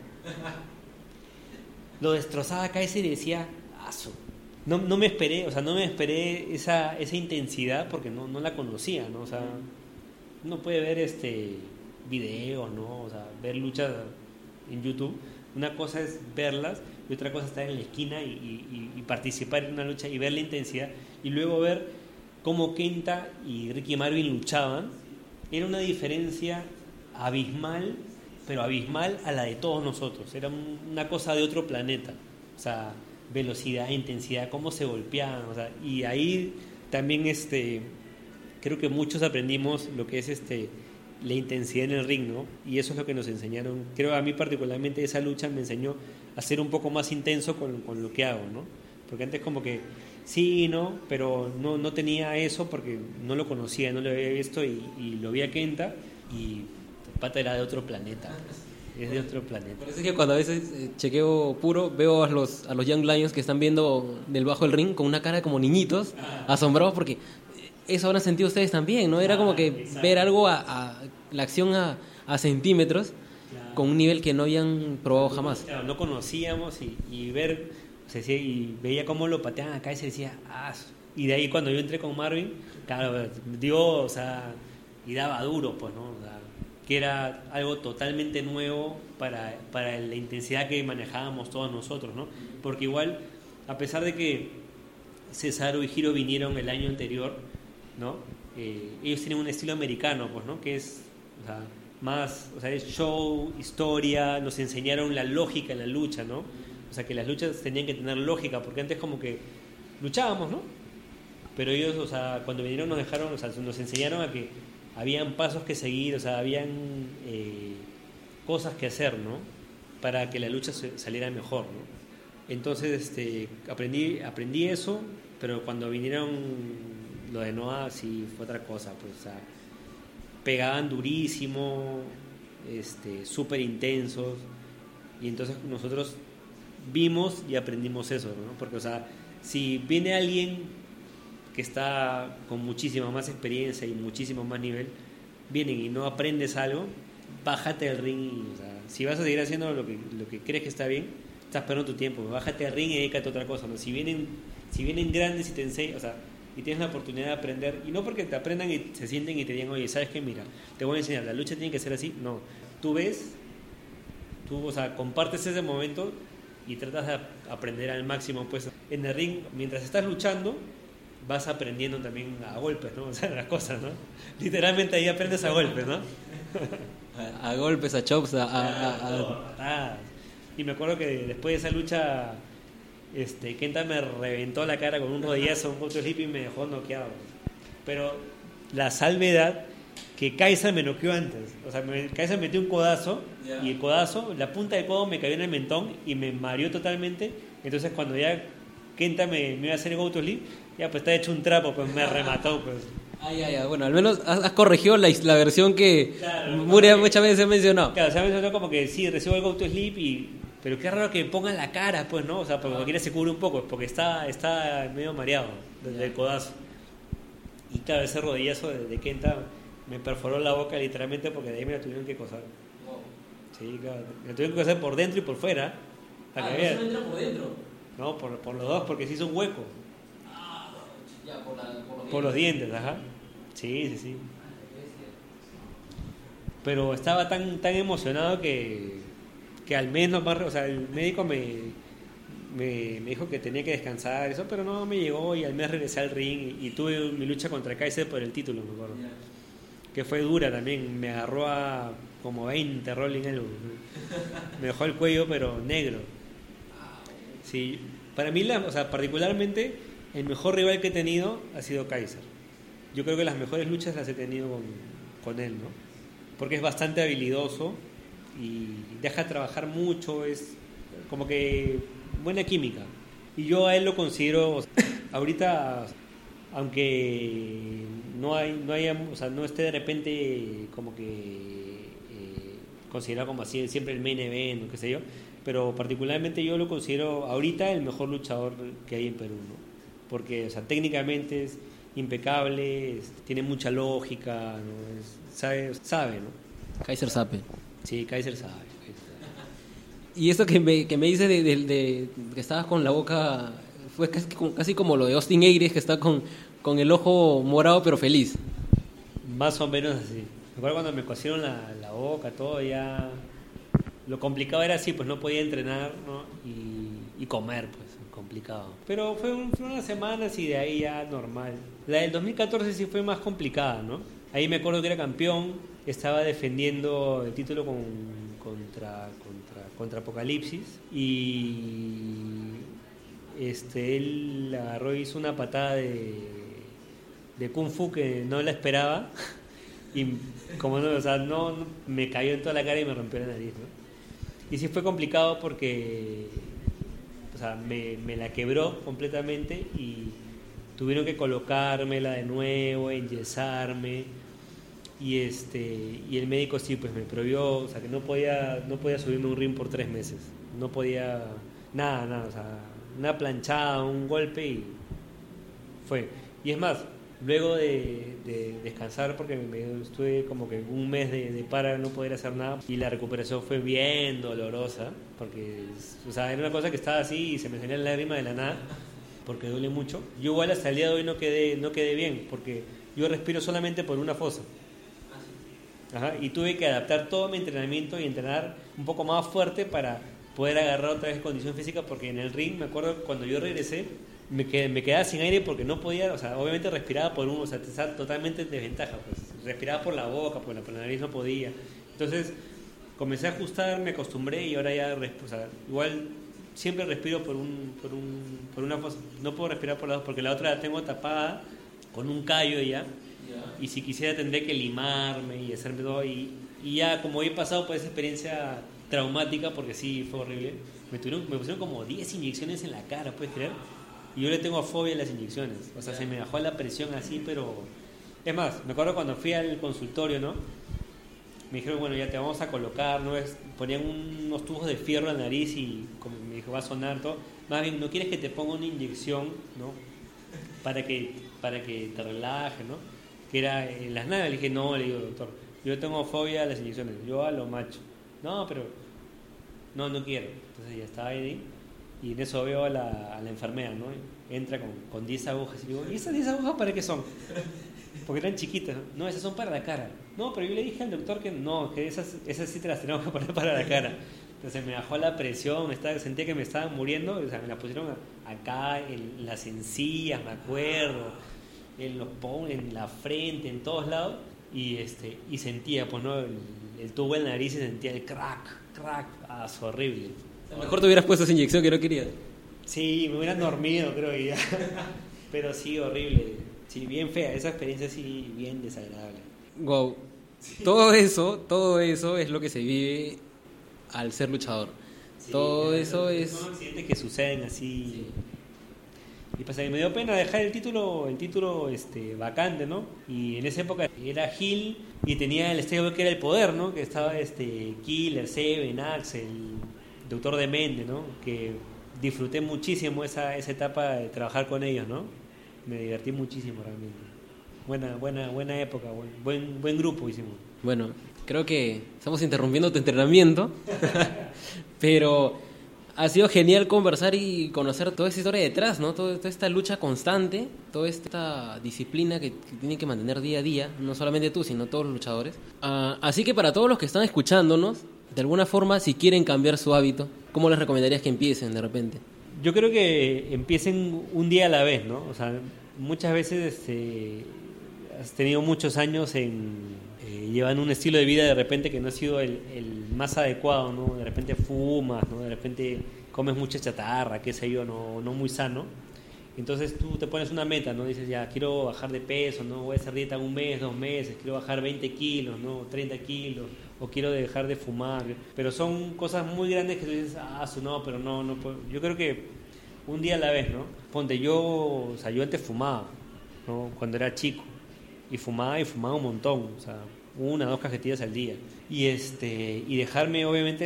lo destrozaba a Kaiser y decía, ¡aso! No me esperé, o sea, no me esperé esa intensidad porque no la conocía, ¿no? O sea, uno puede ver video, ¿no? O sea, ver luchas en YouTube. Una cosa es verlas y otra cosa es estar en la esquina y participar en una lucha y ver la intensidad y luego ver cómo Kenta y Ricky Marvin luchaban. Era una diferencia abismal, pero abismal a la de todos nosotros. Era una cosa de otro planeta. O sea, velocidad, intensidad, cómo se golpeaban. O sea, y ahí también creo que muchos aprendimos lo que es la intensidad en el ring, ¿no? Y eso es lo que nos enseñaron. Creo a mí particularmente esa lucha me enseñó a ser un poco más intenso con lo que hago, ¿no? Porque antes como que sí, ¿no? Pero no tenía eso porque no lo conocía, no lo había visto y lo vi a Kenta y el pata era de otro planeta. Es de otro planeta. Por eso es que cuando a veces chequeo puro, veo a los Young Lions que están viendo del bajo del ring con una cara como niñitos, asombrados porque eso habrán sentido ustedes también, ¿no? Era como que exacto. ver algo la acción a centímetros con un nivel que no habían probado jamás. Claro, no conocíamos y ver, o sea, y veía cómo lo pateaban acá y se decía, y de ahí cuando yo entré con Marvin, claro, dio, o sea, y daba duro, pues, ¿no? O sea, que era algo totalmente nuevo para la intensidad que manejábamos todos nosotros, ¿no? Porque igual, a pesar de que Cesaro y Hiro vinieron el año anterior, ¿no? Ellos tienen un estilo americano, pues, ¿no? Que es, o sea, más, o sea, es show, historia, nos enseñaron la lógica en la lucha, ¿no? O sea, que las luchas tenían que tener lógica, porque antes como que luchábamos, ¿no? Pero ellos, o sea, cuando vinieron nos dejaron, o sea, nos enseñaron a que habían pasos que seguir, o sea, habían cosas que hacer, ¿no? Para que la lucha saliera mejor, ¿no? Entonces, aprendí eso, pero cuando vinieron lo de Noah sí fue otra cosa, pues, o sea, pegaban durísimo, súper intensos, y entonces nosotros vimos y aprendimos eso, ¿no? Porque, o sea, si viene alguien que está con muchísima más experiencia y muchísimo más nivel, vienen y no aprendes algo, bájate del ring y, o sea, si vas a seguir haciendo lo que crees que está bien, estás perdiendo tu tiempo, bájate del ring y dedícate a otra cosa, ¿no? Si vienen grandes y te enseñan, o sea, y tienes la oportunidad de aprender, y no porque te aprendan y se sienten y te digan, oye, ¿sabes qué? Mira, te voy a enseñar, la lucha tiene que ser así, no, tú ves, o sea, compartes ese momento y tratas de aprender al máximo, pues, en el ring, mientras estás luchando, vas aprendiendo también a golpes, ¿no? O sea, las cosas, ¿no? Literalmente ahí aprendes a golpes, ¿no? A golpes, a chops, Y me acuerdo que después de esa lucha, Kenta me reventó la cara con un rodillazo, un auto slip y me dejó noqueado. Pero la salvedad que Kaiser me noqueó antes. O sea, Kaiser metió un codazo y el codazo, la punta del codo me cayó en el mentón y me mareó totalmente. Entonces cuando ya Kenta me iba a hacer el auto slip, ya pues está hecho un trapo, pues me remató, pues. Bueno, al menos has corregido la versión que claro, muchas veces se mencionó. Claro, se ha mencionado como que sí, recibo el auto slip pero qué raro que pongan la cara, pues, ¿no? O sea, porque cualquiera se cubre un poco, porque está medio mareado desde el codazo. Y claro, ese rodillazo de Kenta me perforó la boca literalmente porque de ahí me la tuvieron que coser. Sí, claro, me la tuvieron que coser por dentro y por fuera. ¿No se entra por dentro? No, por los dos, porque se hizo un hueco. Ya, por los dientes, ajá. Sí. Pero estaba tan emocionado que al menos, o sea, el médico me dijo que tenía que descansar, eso, pero no me llegó y al mes regresé al ring y tuve mi lucha contra Kaiser por el título, me acuerdo. Que fue dura también, me agarró a como 20 rolling elbows. Me dejó el cuello, pero negro. Sí, para mí, o sea, particularmente, el mejor rival que he tenido ha sido Kaiser. Yo creo que las mejores luchas las he tenido con él, ¿no? Porque es bastante habilidoso y deja trabajar mucho, es como que buena química. Y yo a él lo considero, o sea, ahorita, aunque no haya, o sea, no esté de repente como que considerado como así siempre el main event o qué sé yo, pero particularmente yo lo considero ahorita el mejor luchador que hay en Perú, ¿no? Porque, o sea, técnicamente es impecable, tiene mucha lógica, ¿no? Sabe, ¿no? Kaiser sabe. Sí, Kaiser sabe. Y eso que me dice de que estabas con la boca, fue casi como lo de Austin Aries, que está con el ojo morado pero feliz. Más o menos así. Me acuerdo cuando me cosieron la boca, todo ya. Lo complicado era así, pues no podía entrenar, ¿no? Y comer, pues, complicado. Pero fue unas semanas y de ahí ya normal. La del 2014 sí fue más complicada, ¿no? Ahí me acuerdo que era campeón, estaba defendiendo el título contra Apocalipsis y él agarró y hizo una patada de Kung Fu que no la esperaba y como no, o sea, no me cayó en toda la cara y me rompió la nariz, ¿no? Y sí fue complicado porque, o sea, me la quebró completamente y tuvieron que colocármela de nuevo, enyesarme y el médico sí pues me prohibió, o sea, que no podía subirme a un ring por 3 meses, no podía nada, o sea, una planchada, un golpe y fue. Y es más, luego de descansar, porque estuve como que un mes de para no poder hacer nada, y la recuperación fue bien dolorosa, porque o sea, era una cosa que estaba así y se me salían lágrimas de la nada, porque duele mucho. Yo igual hasta el día de hoy no quedé bien, porque yo respiro solamente por una fosa. Ajá, y tuve que adaptar todo mi entrenamiento y entrenar un poco más fuerte para poder agarrar otra vez condición física, porque en el ring, me acuerdo cuando yo regresé, me quedaba sin aire porque no podía, o sea, obviamente respiraba por uno, o sea, estaba totalmente en desventaja, pues respiraba por la boca, por la nariz no podía. Entonces comencé a ajustar, me acostumbré y ahora ya, o sea, igual siempre respiro por una fosa. No puedo respirar por la dos porque la otra la tengo tapada con un callo ya. Y si quisiera tendré que limarme y hacerme todo. Y ya como he pasado por esa experiencia traumática, porque sí, fue horrible, me pusieron como 10 inyecciones en la cara, ¿puedes creer? Y yo le tengo fobia a las inyecciones. O sea, se me bajó la presión así, pero... Es más, me acuerdo cuando fui al consultorio, ¿no? Me dijeron, bueno, ya te vamos a colocar, ¿no? Ponían unos tubos de fierro en la nariz y como me dijo, va a sonar todo. Más bien, ¿no quieres que te ponga una inyección, ¿no? Para que te relaje, ¿no? Que era en las naves. Le dije, no, le digo, doctor, yo tengo fobia a las inyecciones, yo a lo macho. No, pero no quiero. Entonces ya estaba ahí y en eso veo a la enfermera, ¿no? Entra con 10 agujas y digo, ¿y esas 10 agujas para qué son? Porque eran chiquitas. No, esas son para la cara. No, pero yo le dije al doctor que no, que esas sí te las tenemos que poner para la cara. Entonces me bajó la presión, sentía que me estaban muriendo, o sea, me la pusieron acá, en las encías, me acuerdo, en la frente, en todos lados, y sentía, pues, ¿no? El tubo en la nariz y sentía el crack, es horrible. Mejor te hubieras puesto esa inyección que no querías. Sí, me hubieran dormido, creo que ya. Pero sí, horrible. Sí, bien fea, esa experiencia sí, bien desagradable. Wow. Sí. Todo eso es lo que se vive al ser luchador. Sí, todo eso es... Son accidentes que suceden así. Sí. Y pasa que me dio pena dejar el título vacante, ¿no? Y en esa época era Gil y tenía el stable que era el poder, ¿no? Que estaba Killer, Seven, Axel, Doctor Demente, ¿no? Que disfruté muchísimo esa etapa de trabajar con ellos, ¿no? Me divertí muchísimo realmente. Buena época, buen grupo hicimos. Bueno, creo que estamos interrumpiendo tu entrenamiento, pero ha sido genial conversar y conocer toda esa historia detrás, ¿no? Toda esta lucha constante, toda esta disciplina que tienen que mantener día a día, no solamente tú, sino todos los luchadores. Así que para todos los que están escuchándonos, de alguna forma, si quieren cambiar su hábito, ¿cómo les recomendarías que empiecen de repente? Yo creo que empiecen un día a la vez, ¿no? O sea, muchas veces has tenido muchos años llevando un estilo de vida de repente que no ha sido el más adecuado, ¿no? De repente fumas, ¿no? De repente comes mucha chatarra, qué sé yo, no muy sano. Entonces tú te pones una meta, ¿no? Dices, ya, quiero bajar de peso, ¿no? Voy a hacer dieta 1 mes, 2 meses, quiero bajar 20 kilos, ¿no? 30 kilos, o quiero dejar de fumar. Pero son cosas muy grandes que tú dices, no, pero no puedo. Yo creo que un día a la vez, ¿no? Ponte, yo antes fumaba, ¿no? Cuando era chico, y fumaba un montón, o sea, 1 o 2 cajetillas al día. Y dejarme, obviamente,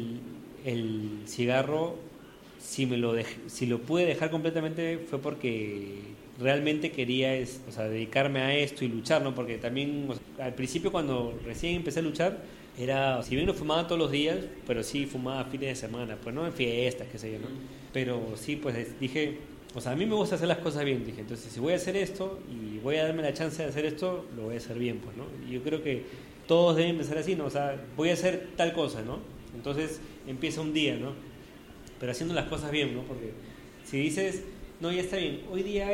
el cigarro, si lo pude dejar completamente fue porque realmente quería dedicarme a esto y luchar, ¿no? Porque también al principio, cuando recién empecé a luchar, si bien no fumaba todos los días, pero sí fumaba fines de semana, pues no en fiestas, qué sé yo, ¿no? Pero sí, pues dije, a mí me gusta hacer las cosas bien, dije, entonces si voy a hacer esto y voy a darme la chance de hacer esto, lo voy a hacer bien, pues, ¿no? Y yo creo que todos deben pensar así, ¿no? O sea, voy a hacer tal cosa, ¿no? Entonces empieza un día, ¿no? Pero haciendo las cosas bien, ¿no? Porque si dices, no, ya está bien, hoy día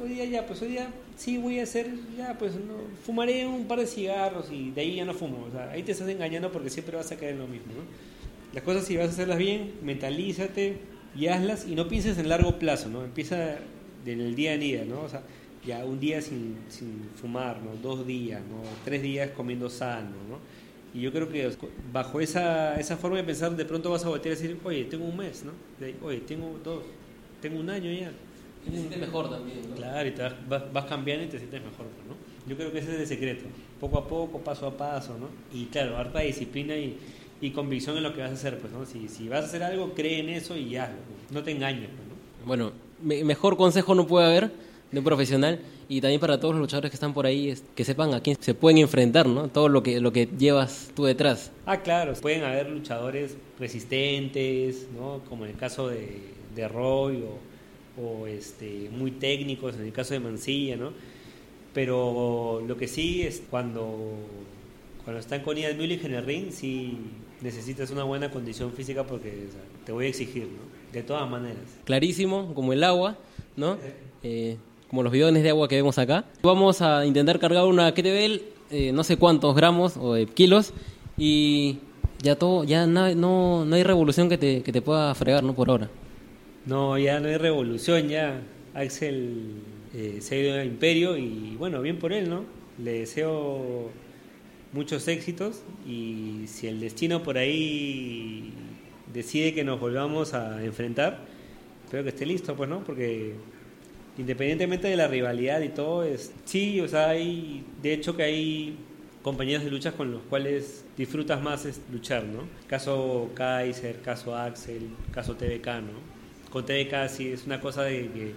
sí voy a hacer, ya pues no, fumaré un par de cigarros y de ahí ya no fumo, o sea, ahí te estás engañando porque siempre vas a caer en lo mismo, ¿no? Las cosas, si vas a hacerlas bien, mentalízate y hazlas y no pienses en largo plazo, ¿no? Empieza del día a día, ¿no? O sea, ya un día sin fumar, ¿no? 2 días, ¿no? 3 días comiendo sano, ¿no? Y yo creo que bajo esa forma de pensar, de pronto vas a voltear a decir, oye, tengo 1 mes, ¿no? Oye, tengo 2, tengo 1 año ya. Y te sientes mejor también, ¿no? Claro, y vas cambiando y te sientes mejor, ¿no? Yo creo que ese es el secreto, poco a poco, paso a paso, ¿no? Y claro, harta disciplina y convicción en lo que vas a hacer, pues, ¿no? Si vas a hacer algo, cree en eso y hazlo, no te engañes, pues, ¿no? Bueno, mejor consejo no puede haber de un profesional, y también para todos los luchadores que están por ahí, que sepan a quién se pueden enfrentar, ¿no? Todo lo que llevas tú detrás. Claro, pueden haber luchadores resistentes, ¿no? Como en el caso de Roy, o muy técnicos, en el caso de Mancilla, ¿no? Pero lo que sí es cuando están con Ian Mulich en el ring, sí necesitas una buena condición física porque, o sea, te voy a exigir, ¿no? De todas maneras. Clarísimo, como el agua, ¿no? Como los bidones de agua que vemos acá. Vamos a intentar cargar una kettlebell, no sé cuántos gramos o kilos, y ya no hay revolución que te pueda fregar, ¿no? Por ahora. No, ya no hay revolución, ya Axel se ha ido al Imperio y bueno, bien por él, ¿no? Le deseo muchos éxitos y si el destino por ahí decide que nos volvamos a enfrentar, espero que esté listo, pues, ¿no? Porque independientemente de la rivalidad y todo, sí, o sea, de hecho que hay compañeros de luchas con los cuales disfrutas más luchar, ¿no? Caso Kaiser, caso Axel, caso TBK, ¿no? Con TBK sí es una cosa de que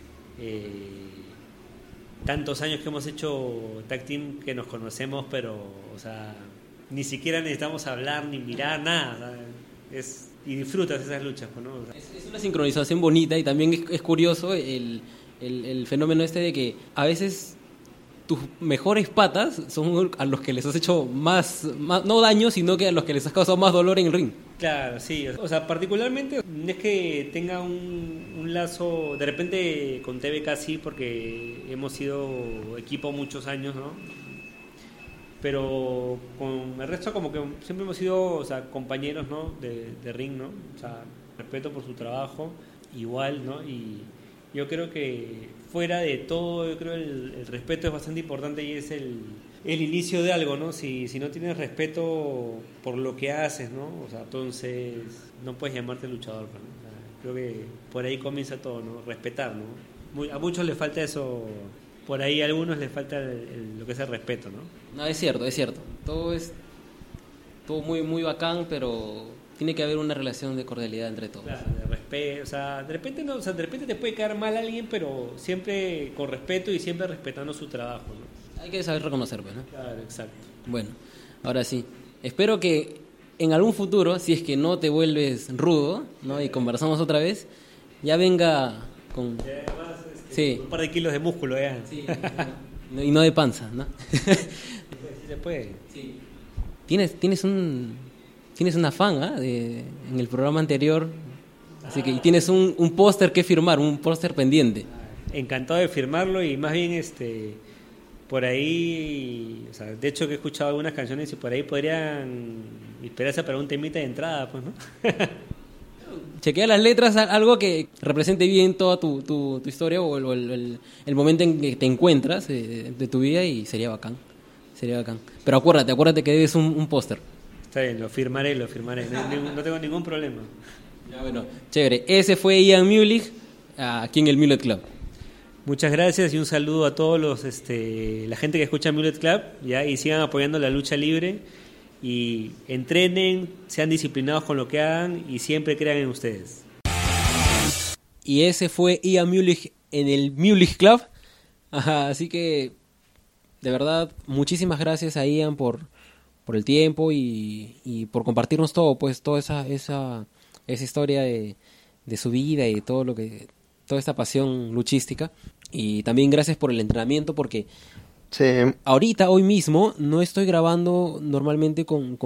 tantos años que hemos hecho tag team que nos conocemos, pero, o sea, ni siquiera necesitamos hablar ni mirar nada, o sea, y disfrutas esas luchas, ¿no? O sea, es una sincronización bonita y también es curioso el fenómeno de que a veces tus mejores patas son a los que les has hecho más no daño, sino que a los que les has causado más dolor en el ring. Claro, sí, o sea, particularmente no es que tenga un lazo, de repente con TBK sí, porque hemos sido equipo muchos años, ¿no? Pero con el resto como que siempre hemos sido, o sea, compañeros, ¿no? De ring, ¿no? O sea, respeto por su trabajo, igual, ¿no? Y yo creo que fuera de todo, yo creo el respeto es bastante importante y es el inicio de algo, ¿no? Si no tienes respeto por lo que haces, ¿no? O sea, entonces no puedes llamarte luchador, ¿no? O sea, creo que por ahí comienza todo, ¿no? Respetar, ¿no? A muchos les falta eso, por ahí a algunos les falta lo que es el respeto, ¿no? No, es cierto. Todo es muy, muy bacán, pero tiene que haber una relación de cordialidad entre todos. Claro, de respeto, o sea, de repente no, o sea, de repente te puede caer mal a alguien, pero siempre con respeto y siempre respetando su trabajo, ¿no? Hay que saber reconocer, pues, ¿no? Claro, exacto. Bueno, ahora sí. Espero que en algún futuro, si es que no te vuelves rudo, ¿no? Y conversamos otra vez, ya venga con... Y además, sí. Un par de kilos de músculo, ya. Sí, y no de panza, ¿no? Sí se puede. Sí. Tienes una fan, ¿ah? En el programa anterior, así que y tienes un póster que firmar, un póster pendiente. Encantado de firmarlo y más bien por ahí, o sea, de hecho que he escuchado algunas canciones y por ahí podrían inspirarse para un temita de entrada, pues, ¿no? Chequea las letras, algo que represente bien toda tu historia o el momento en que te encuentras de tu vida y sería bacán. Pero acuérdate que debes un póster. Está bien, lo firmaré, no tengo ningún problema. Ya, bueno, chévere. Ese fue Ian Mulich, aquí en el Mulet Club. Muchas gracias y un saludo a todos la gente que escucha Mulet Club, ya, y sigan apoyando la lucha libre y entrenen, sean disciplinados con lo que hagan y siempre crean en ustedes. Y ese fue Ian Mulich en el Mulich Club. Ajá, así que de verdad muchísimas gracias a Ian por el tiempo y por compartirnos todo, pues toda esa historia de su vida y toda esta pasión luchística. Y también gracias por el entrenamiento, porque sí. Ahorita, hoy mismo, no estoy grabando normalmente con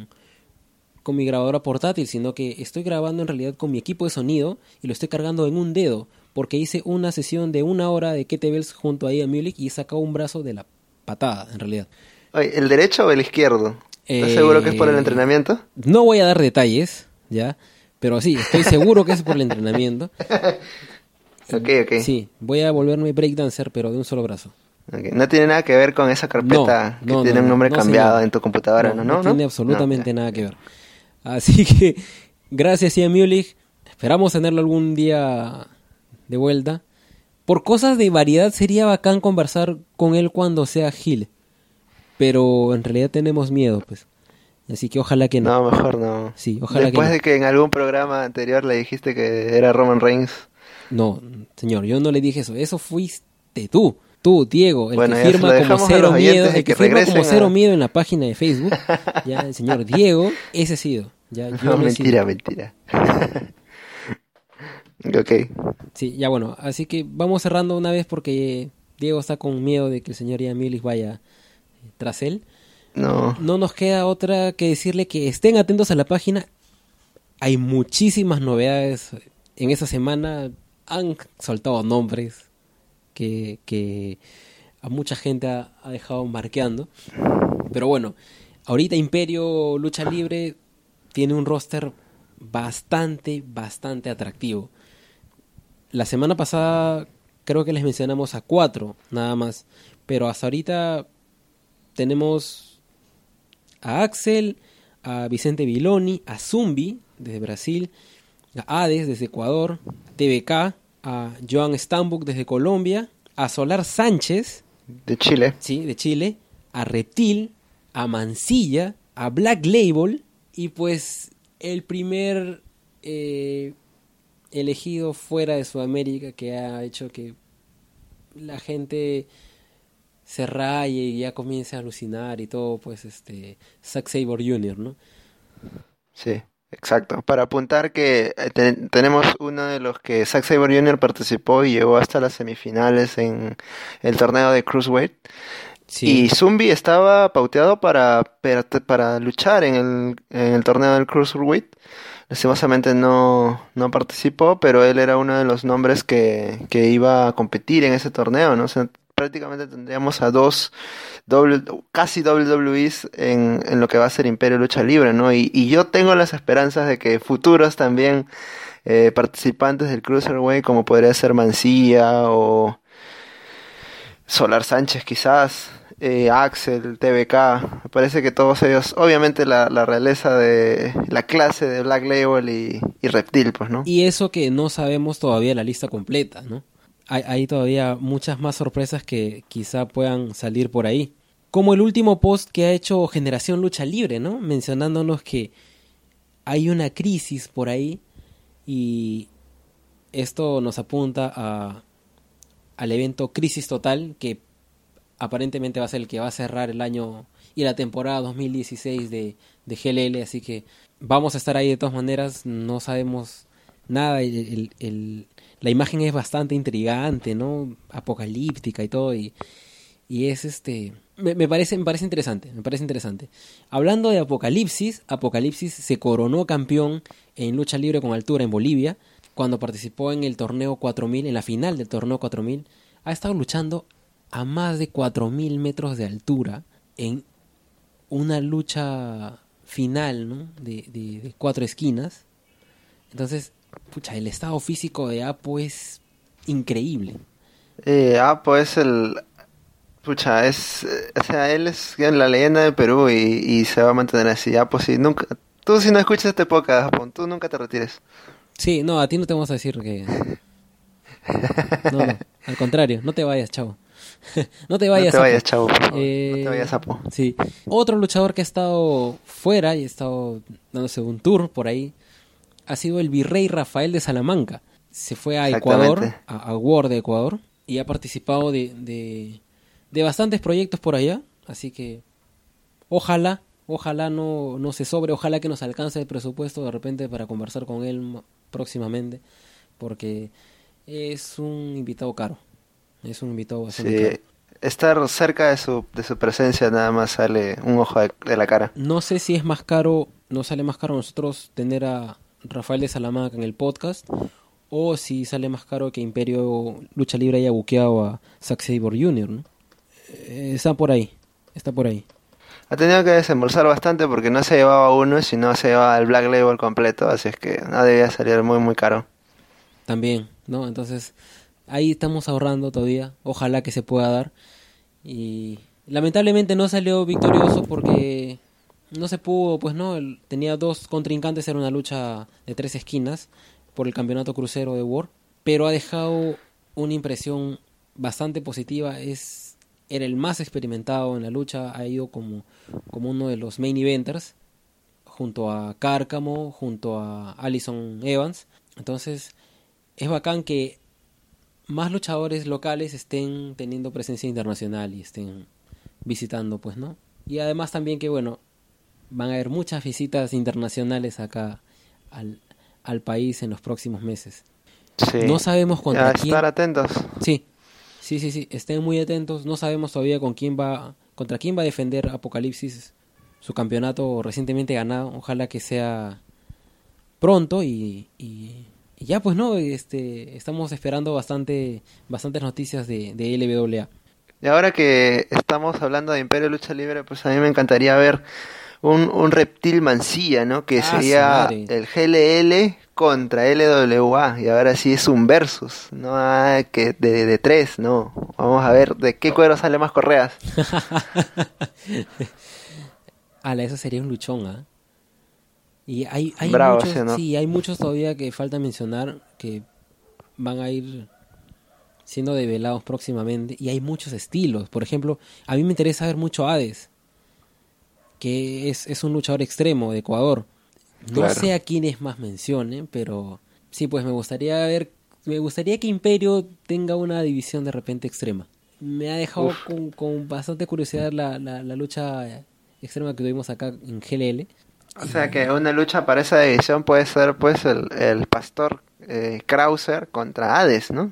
mi grabadora portátil, sino que estoy grabando en realidad con mi equipo de sonido y lo estoy cargando en un dedo, porque hice una sesión de 1 hora de kettlebells junto a Ian Mulich y he sacado un brazo de la patada, en realidad. Oye, ¿el derecho o el izquierdo? ¿Estás seguro que es por el entrenamiento? No voy a dar detalles, ¿ya? Pero sí, estoy seguro que es por el entrenamiento. Ok. Sí, voy a volverme breakdancer, pero de un solo brazo. Okay. No tiene nada que ver con esa carpeta que tiene un nombre cambiado en tu computadora, ¿no? No tiene absolutamente nada que ver. Así que, gracias Ian Mulich. Esperamos tenerlo algún día de vuelta. Por cosas de variedad sería bacán conversar con él cuando sea heel. Pero en realidad tenemos miedo, pues. Así que ojalá que no. No, mejor no. Sí, ojalá Después que no. de que en algún programa anterior le dijiste que era Roman Reigns. No, señor, yo no le dije eso. Eso fuiste tú. Tú, Diego, el Bueno, que ya se firma lo como dejamos a Cero los oyentes Miedo, de el que que firma como regresen Cero a- Miedo en la página de Facebook, ya, el señor Diego, ese ha sido. Ya, yo No, no he sido. mentira. Ok. Sí, ya bueno, así que vamos cerrando una vez porque Diego está con miedo de que el señor Ian Millis vaya tras él. No. No nos queda otra que decirle que estén atentos a la página. Hay muchísimas novedades. En esa semana han soltado nombres que a mucha gente ha dejado marqueando. Pero bueno, ahorita Imperio Lucha Libre tiene un roster bastante atractivo. La semana pasada creo que les mencionamos a 4 nada más. Pero hasta ahorita tenemos a Axel, a Vicente Viloni, a Zumbi desde Brasil, a Hades desde Ecuador, a TBK, a Joan Stambuk desde Colombia, a Solar Sánchez, De Chile. sí, de Chile, a Reptil, a Mansilla, a Black Label y pues el primer elegido fuera de Sudamérica que ha hecho que la gente se raye y ya comience a alucinar y todo, pues Zack Sabre Jr., ¿no? Sí, exacto. Para apuntar que tenemos uno de los que Zack Sabre Jr. participó y llegó hasta las semifinales en el torneo de Cruiserweight. Sí, Y Zumbi estaba pauteado para luchar en el torneo del Cruiserweight. Lastimosamente no participó, pero él era uno de los nombres que iba a competir en ese torneo, ¿no? O sea, prácticamente tendríamos a dos casi WWEs en lo que va a ser Imperio Lucha Libre, ¿no? Y yo tengo las esperanzas de que futuros también participantes del Cruiserweight, como podría ser Mancilla o Solar Sánchez quizás, Axel, TBK, me parece que todos ellos, obviamente la realeza de la clase de Black Label y Reptil, pues, ¿no? y eso que no sabemos todavía la lista completa, ¿no? Hay todavía muchas más sorpresas que quizá puedan salir por ahí. Como el último post que ha hecho Generación Lucha Libre, ¿no? Mencionándonos que hay una crisis por ahí y esto nos apunta al evento Crisis Total, que aparentemente va a ser el que va a cerrar el año y la temporada 2016 de GLL, así que vamos a estar ahí de todas maneras, no sabemos nada, la imagen es bastante intrigante, ¿no? Apocalíptica y todo, y es me parece interesante. Hablando de Apocalipsis, Apocalipsis se coronó campeón en lucha libre con altura en Bolivia, cuando participó en el torneo 4000, en la final del torneo 4000, ha estado luchando a más de 4000 metros de altura en una lucha final, ¿no? de 4 esquinas. Entonces, pucha, el estado físico de Apo es increíble. Pues pucha, o sea, él es la leyenda de Perú y se va a mantener así. Pues sí, nunca, tú si no escuchas este podcast, Japón, tú nunca te retires. Sí, no, a ti no te vamos a decir que... No, al contrario, no te vayas, chavo. No te No vayas, te Apo. vayas, chavo, por favor. No te vayas, Apo. Sí. Otro luchador que ha estado fuera y ha estado dándose un tour por ahí ha sido el Virrey Rafael de Salamanca. Se fue a Ecuador, Exactamente. a World de Ecuador, y ha participado de bastantes proyectos por allá. Así que ojalá no se sobre, ojalá que nos alcance el presupuesto de repente para conversar con él próximamente, porque es un invitado caro. Es un invitado bastante Sí, caro. estar cerca de su presencia nada más sale un ojo de la cara. No sé si es más caro, no sale más caro a nosotros tener a Rafael de Salamanca en el podcast, o si sale más caro que Imperio Lucha Libre haya buqueado a Zack Sabre Jr., ¿no? Está por ahí. Ha tenido que desembolsar bastante porque no se llevaba uno, sino se llevaba el Black Label completo, así es que no debía salir muy caro. También, ¿no? Entonces, ahí estamos ahorrando todavía. Ojalá que se pueda dar. Y lamentablemente no salió victorioso porque no se pudo, pues no. Tenía 2 contrincantes, era una lucha de 3 esquinas por el campeonato crucero de World. Pero ha dejado una impresión bastante positiva. Era el más experimentado en la lucha. Ha ido como uno de los main eventers, junto a Cárcamo, junto a Allison Evans. Entonces, es bacán que más luchadores locales estén teniendo presencia internacional y estén visitando, pues, ¿no? Y además también que, bueno, van a haber muchas visitas internacionales acá al país en los próximos meses. Sí. No sabemos A contra quién. estar atentos. Sí, estén muy atentos. No sabemos todavía contra quién va a defender Apocalipsis su campeonato recientemente ganado. Ojalá que sea pronto y ya, pues, no, estamos esperando bastantes noticias de LWA. Y ahora que estamos hablando de Imperio Lucha Libre, pues a mí me encantaría ver un reptil mancilla, ¿no? Que Su sería madre. el GLL contra LWA. Y ahora sí es un versus, no que de tres, no. Vamos a ver de qué cuero sale más correas. Eso sería un luchón, ¿ah? Y hay Bravo, muchos, ¿sí o no? sí, hay muchos todavía que falta mencionar que van a ir siendo develados próximamente. Y hay muchos estilos. Por ejemplo, a mí me interesa ver mucho a Hades, que es un luchador extremo de Ecuador. No Claro. sé a quiénes más mencionen, pero sí, pues me gustaría que Imperio tenga una división de repente extrema. Me ha dejado con bastante curiosidad la lucha extrema que tuvimos acá en GLL. O sea que una lucha para esa división puede ser pues el pastor Krauser contra Hades, ¿no?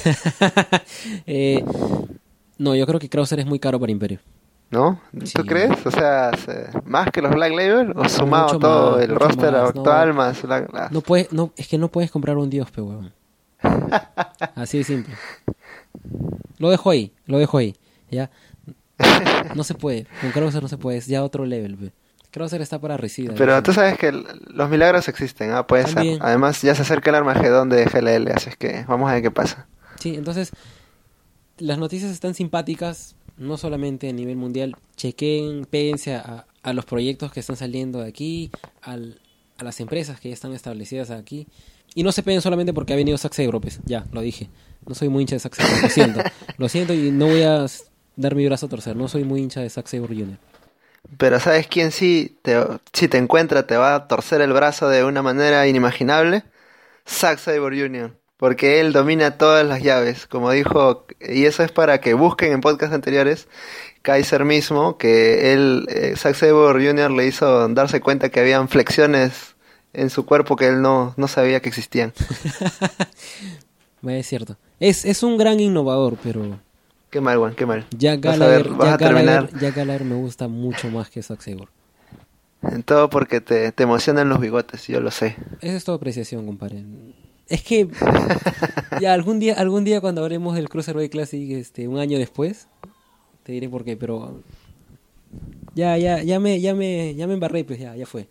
No, yo creo que Krauser es muy caro para Imperio. ¿No? Sí. ¿Tú crees? O sea, más que los Black Label o sumado Mucho todo más, el mucho roster más, actual no. más Black. Es que no puedes comprar un dios, pe huevón. Así de simple. Lo dejo ahí, ya. No se puede, con Krauser no se puede, es ya otro level, pe. Krauser está para Resida. Pero tú sabes que los milagros existen, puede ser. También. Además ya se acerca el Armagedón de GLL, así es que vamos a ver qué pasa. Sí, entonces las noticias están simpáticas, no solamente a nivel mundial. Chequen, péguense a los proyectos que están saliendo de aquí, a las empresas que ya están establecidas aquí. Y no se peguen solamente porque ha venido Zack Sabre, pues, ya, lo dije. No soy muy hincha de Zack Sabre, lo siento y no voy a dar mi brazo a torcer. No soy muy hincha de Zack Sabre Jr. Pero ¿sabes quién si te encuentra te va a torcer el brazo de una manera inimaginable? Zack Sabre Jr. Porque él domina todas las llaves, como dijo, y eso es para que busquen en podcasts anteriores, Kaiser mismo, que Zack Sabre Jr. le hizo darse cuenta que habían flexiones en su cuerpo que él no sabía que existían. Es cierto. Es un gran innovador, pero Qué mal, Juan, qué mal. Jack Vas a ver, Gallagher, vas a terminar Jack Gallagher me gusta mucho más que Zack Sabre. en todo porque te emocionan los bigotes, yo lo sé. Esa es tu apreciación, compadre. Es que ya algún día cuando hablemos del Cruiserweight Classic, un año después, te diré por qué, pero ya me embarré, pues ya fue.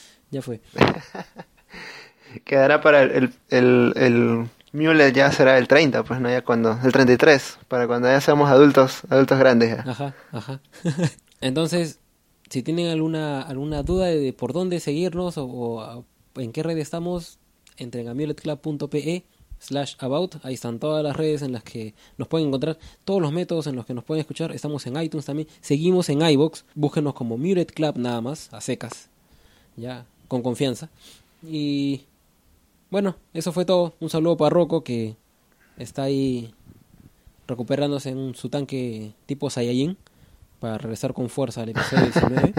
Quedará para el Mule ya será el 30, pues no, ya el 33, para cuando ya seamos adultos grandes ya. Ajá. Entonces, si tienen alguna duda de por dónde seguirnos o en qué red estamos, entren a muletclub.pe/about. Ahí están todas las redes en las que nos pueden encontrar, todos los métodos en los que nos pueden escuchar. Estamos en iTunes también, seguimos en iVoox, búsquenos como Mulet Club nada más, a secas, ya, con confianza. Y bueno, eso fue todo. Un saludo para Rocco, que está ahí recuperándose en su tanque tipo Saiyajin para regresar con fuerza al episodio 19.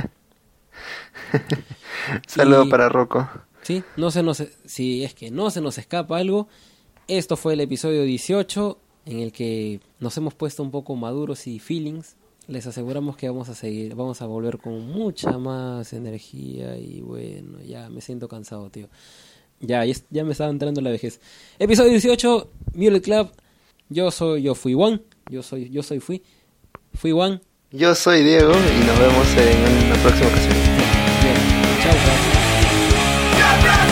Saludo Y para Rocco. sí, si es que no se nos escapa algo, esto fue el episodio 18 en el que nos hemos puesto un poco maduros y feelings. Les aseguramos que vamos a volver con mucha más energía y bueno, ya me siento cansado, tío. Ya me estaba entrando la vejez. Episodio 18, Mulet Club. Yo fui Juan. Fui Juan. Yo soy Diego y nos vemos en una próxima ocasión. Bien, chao.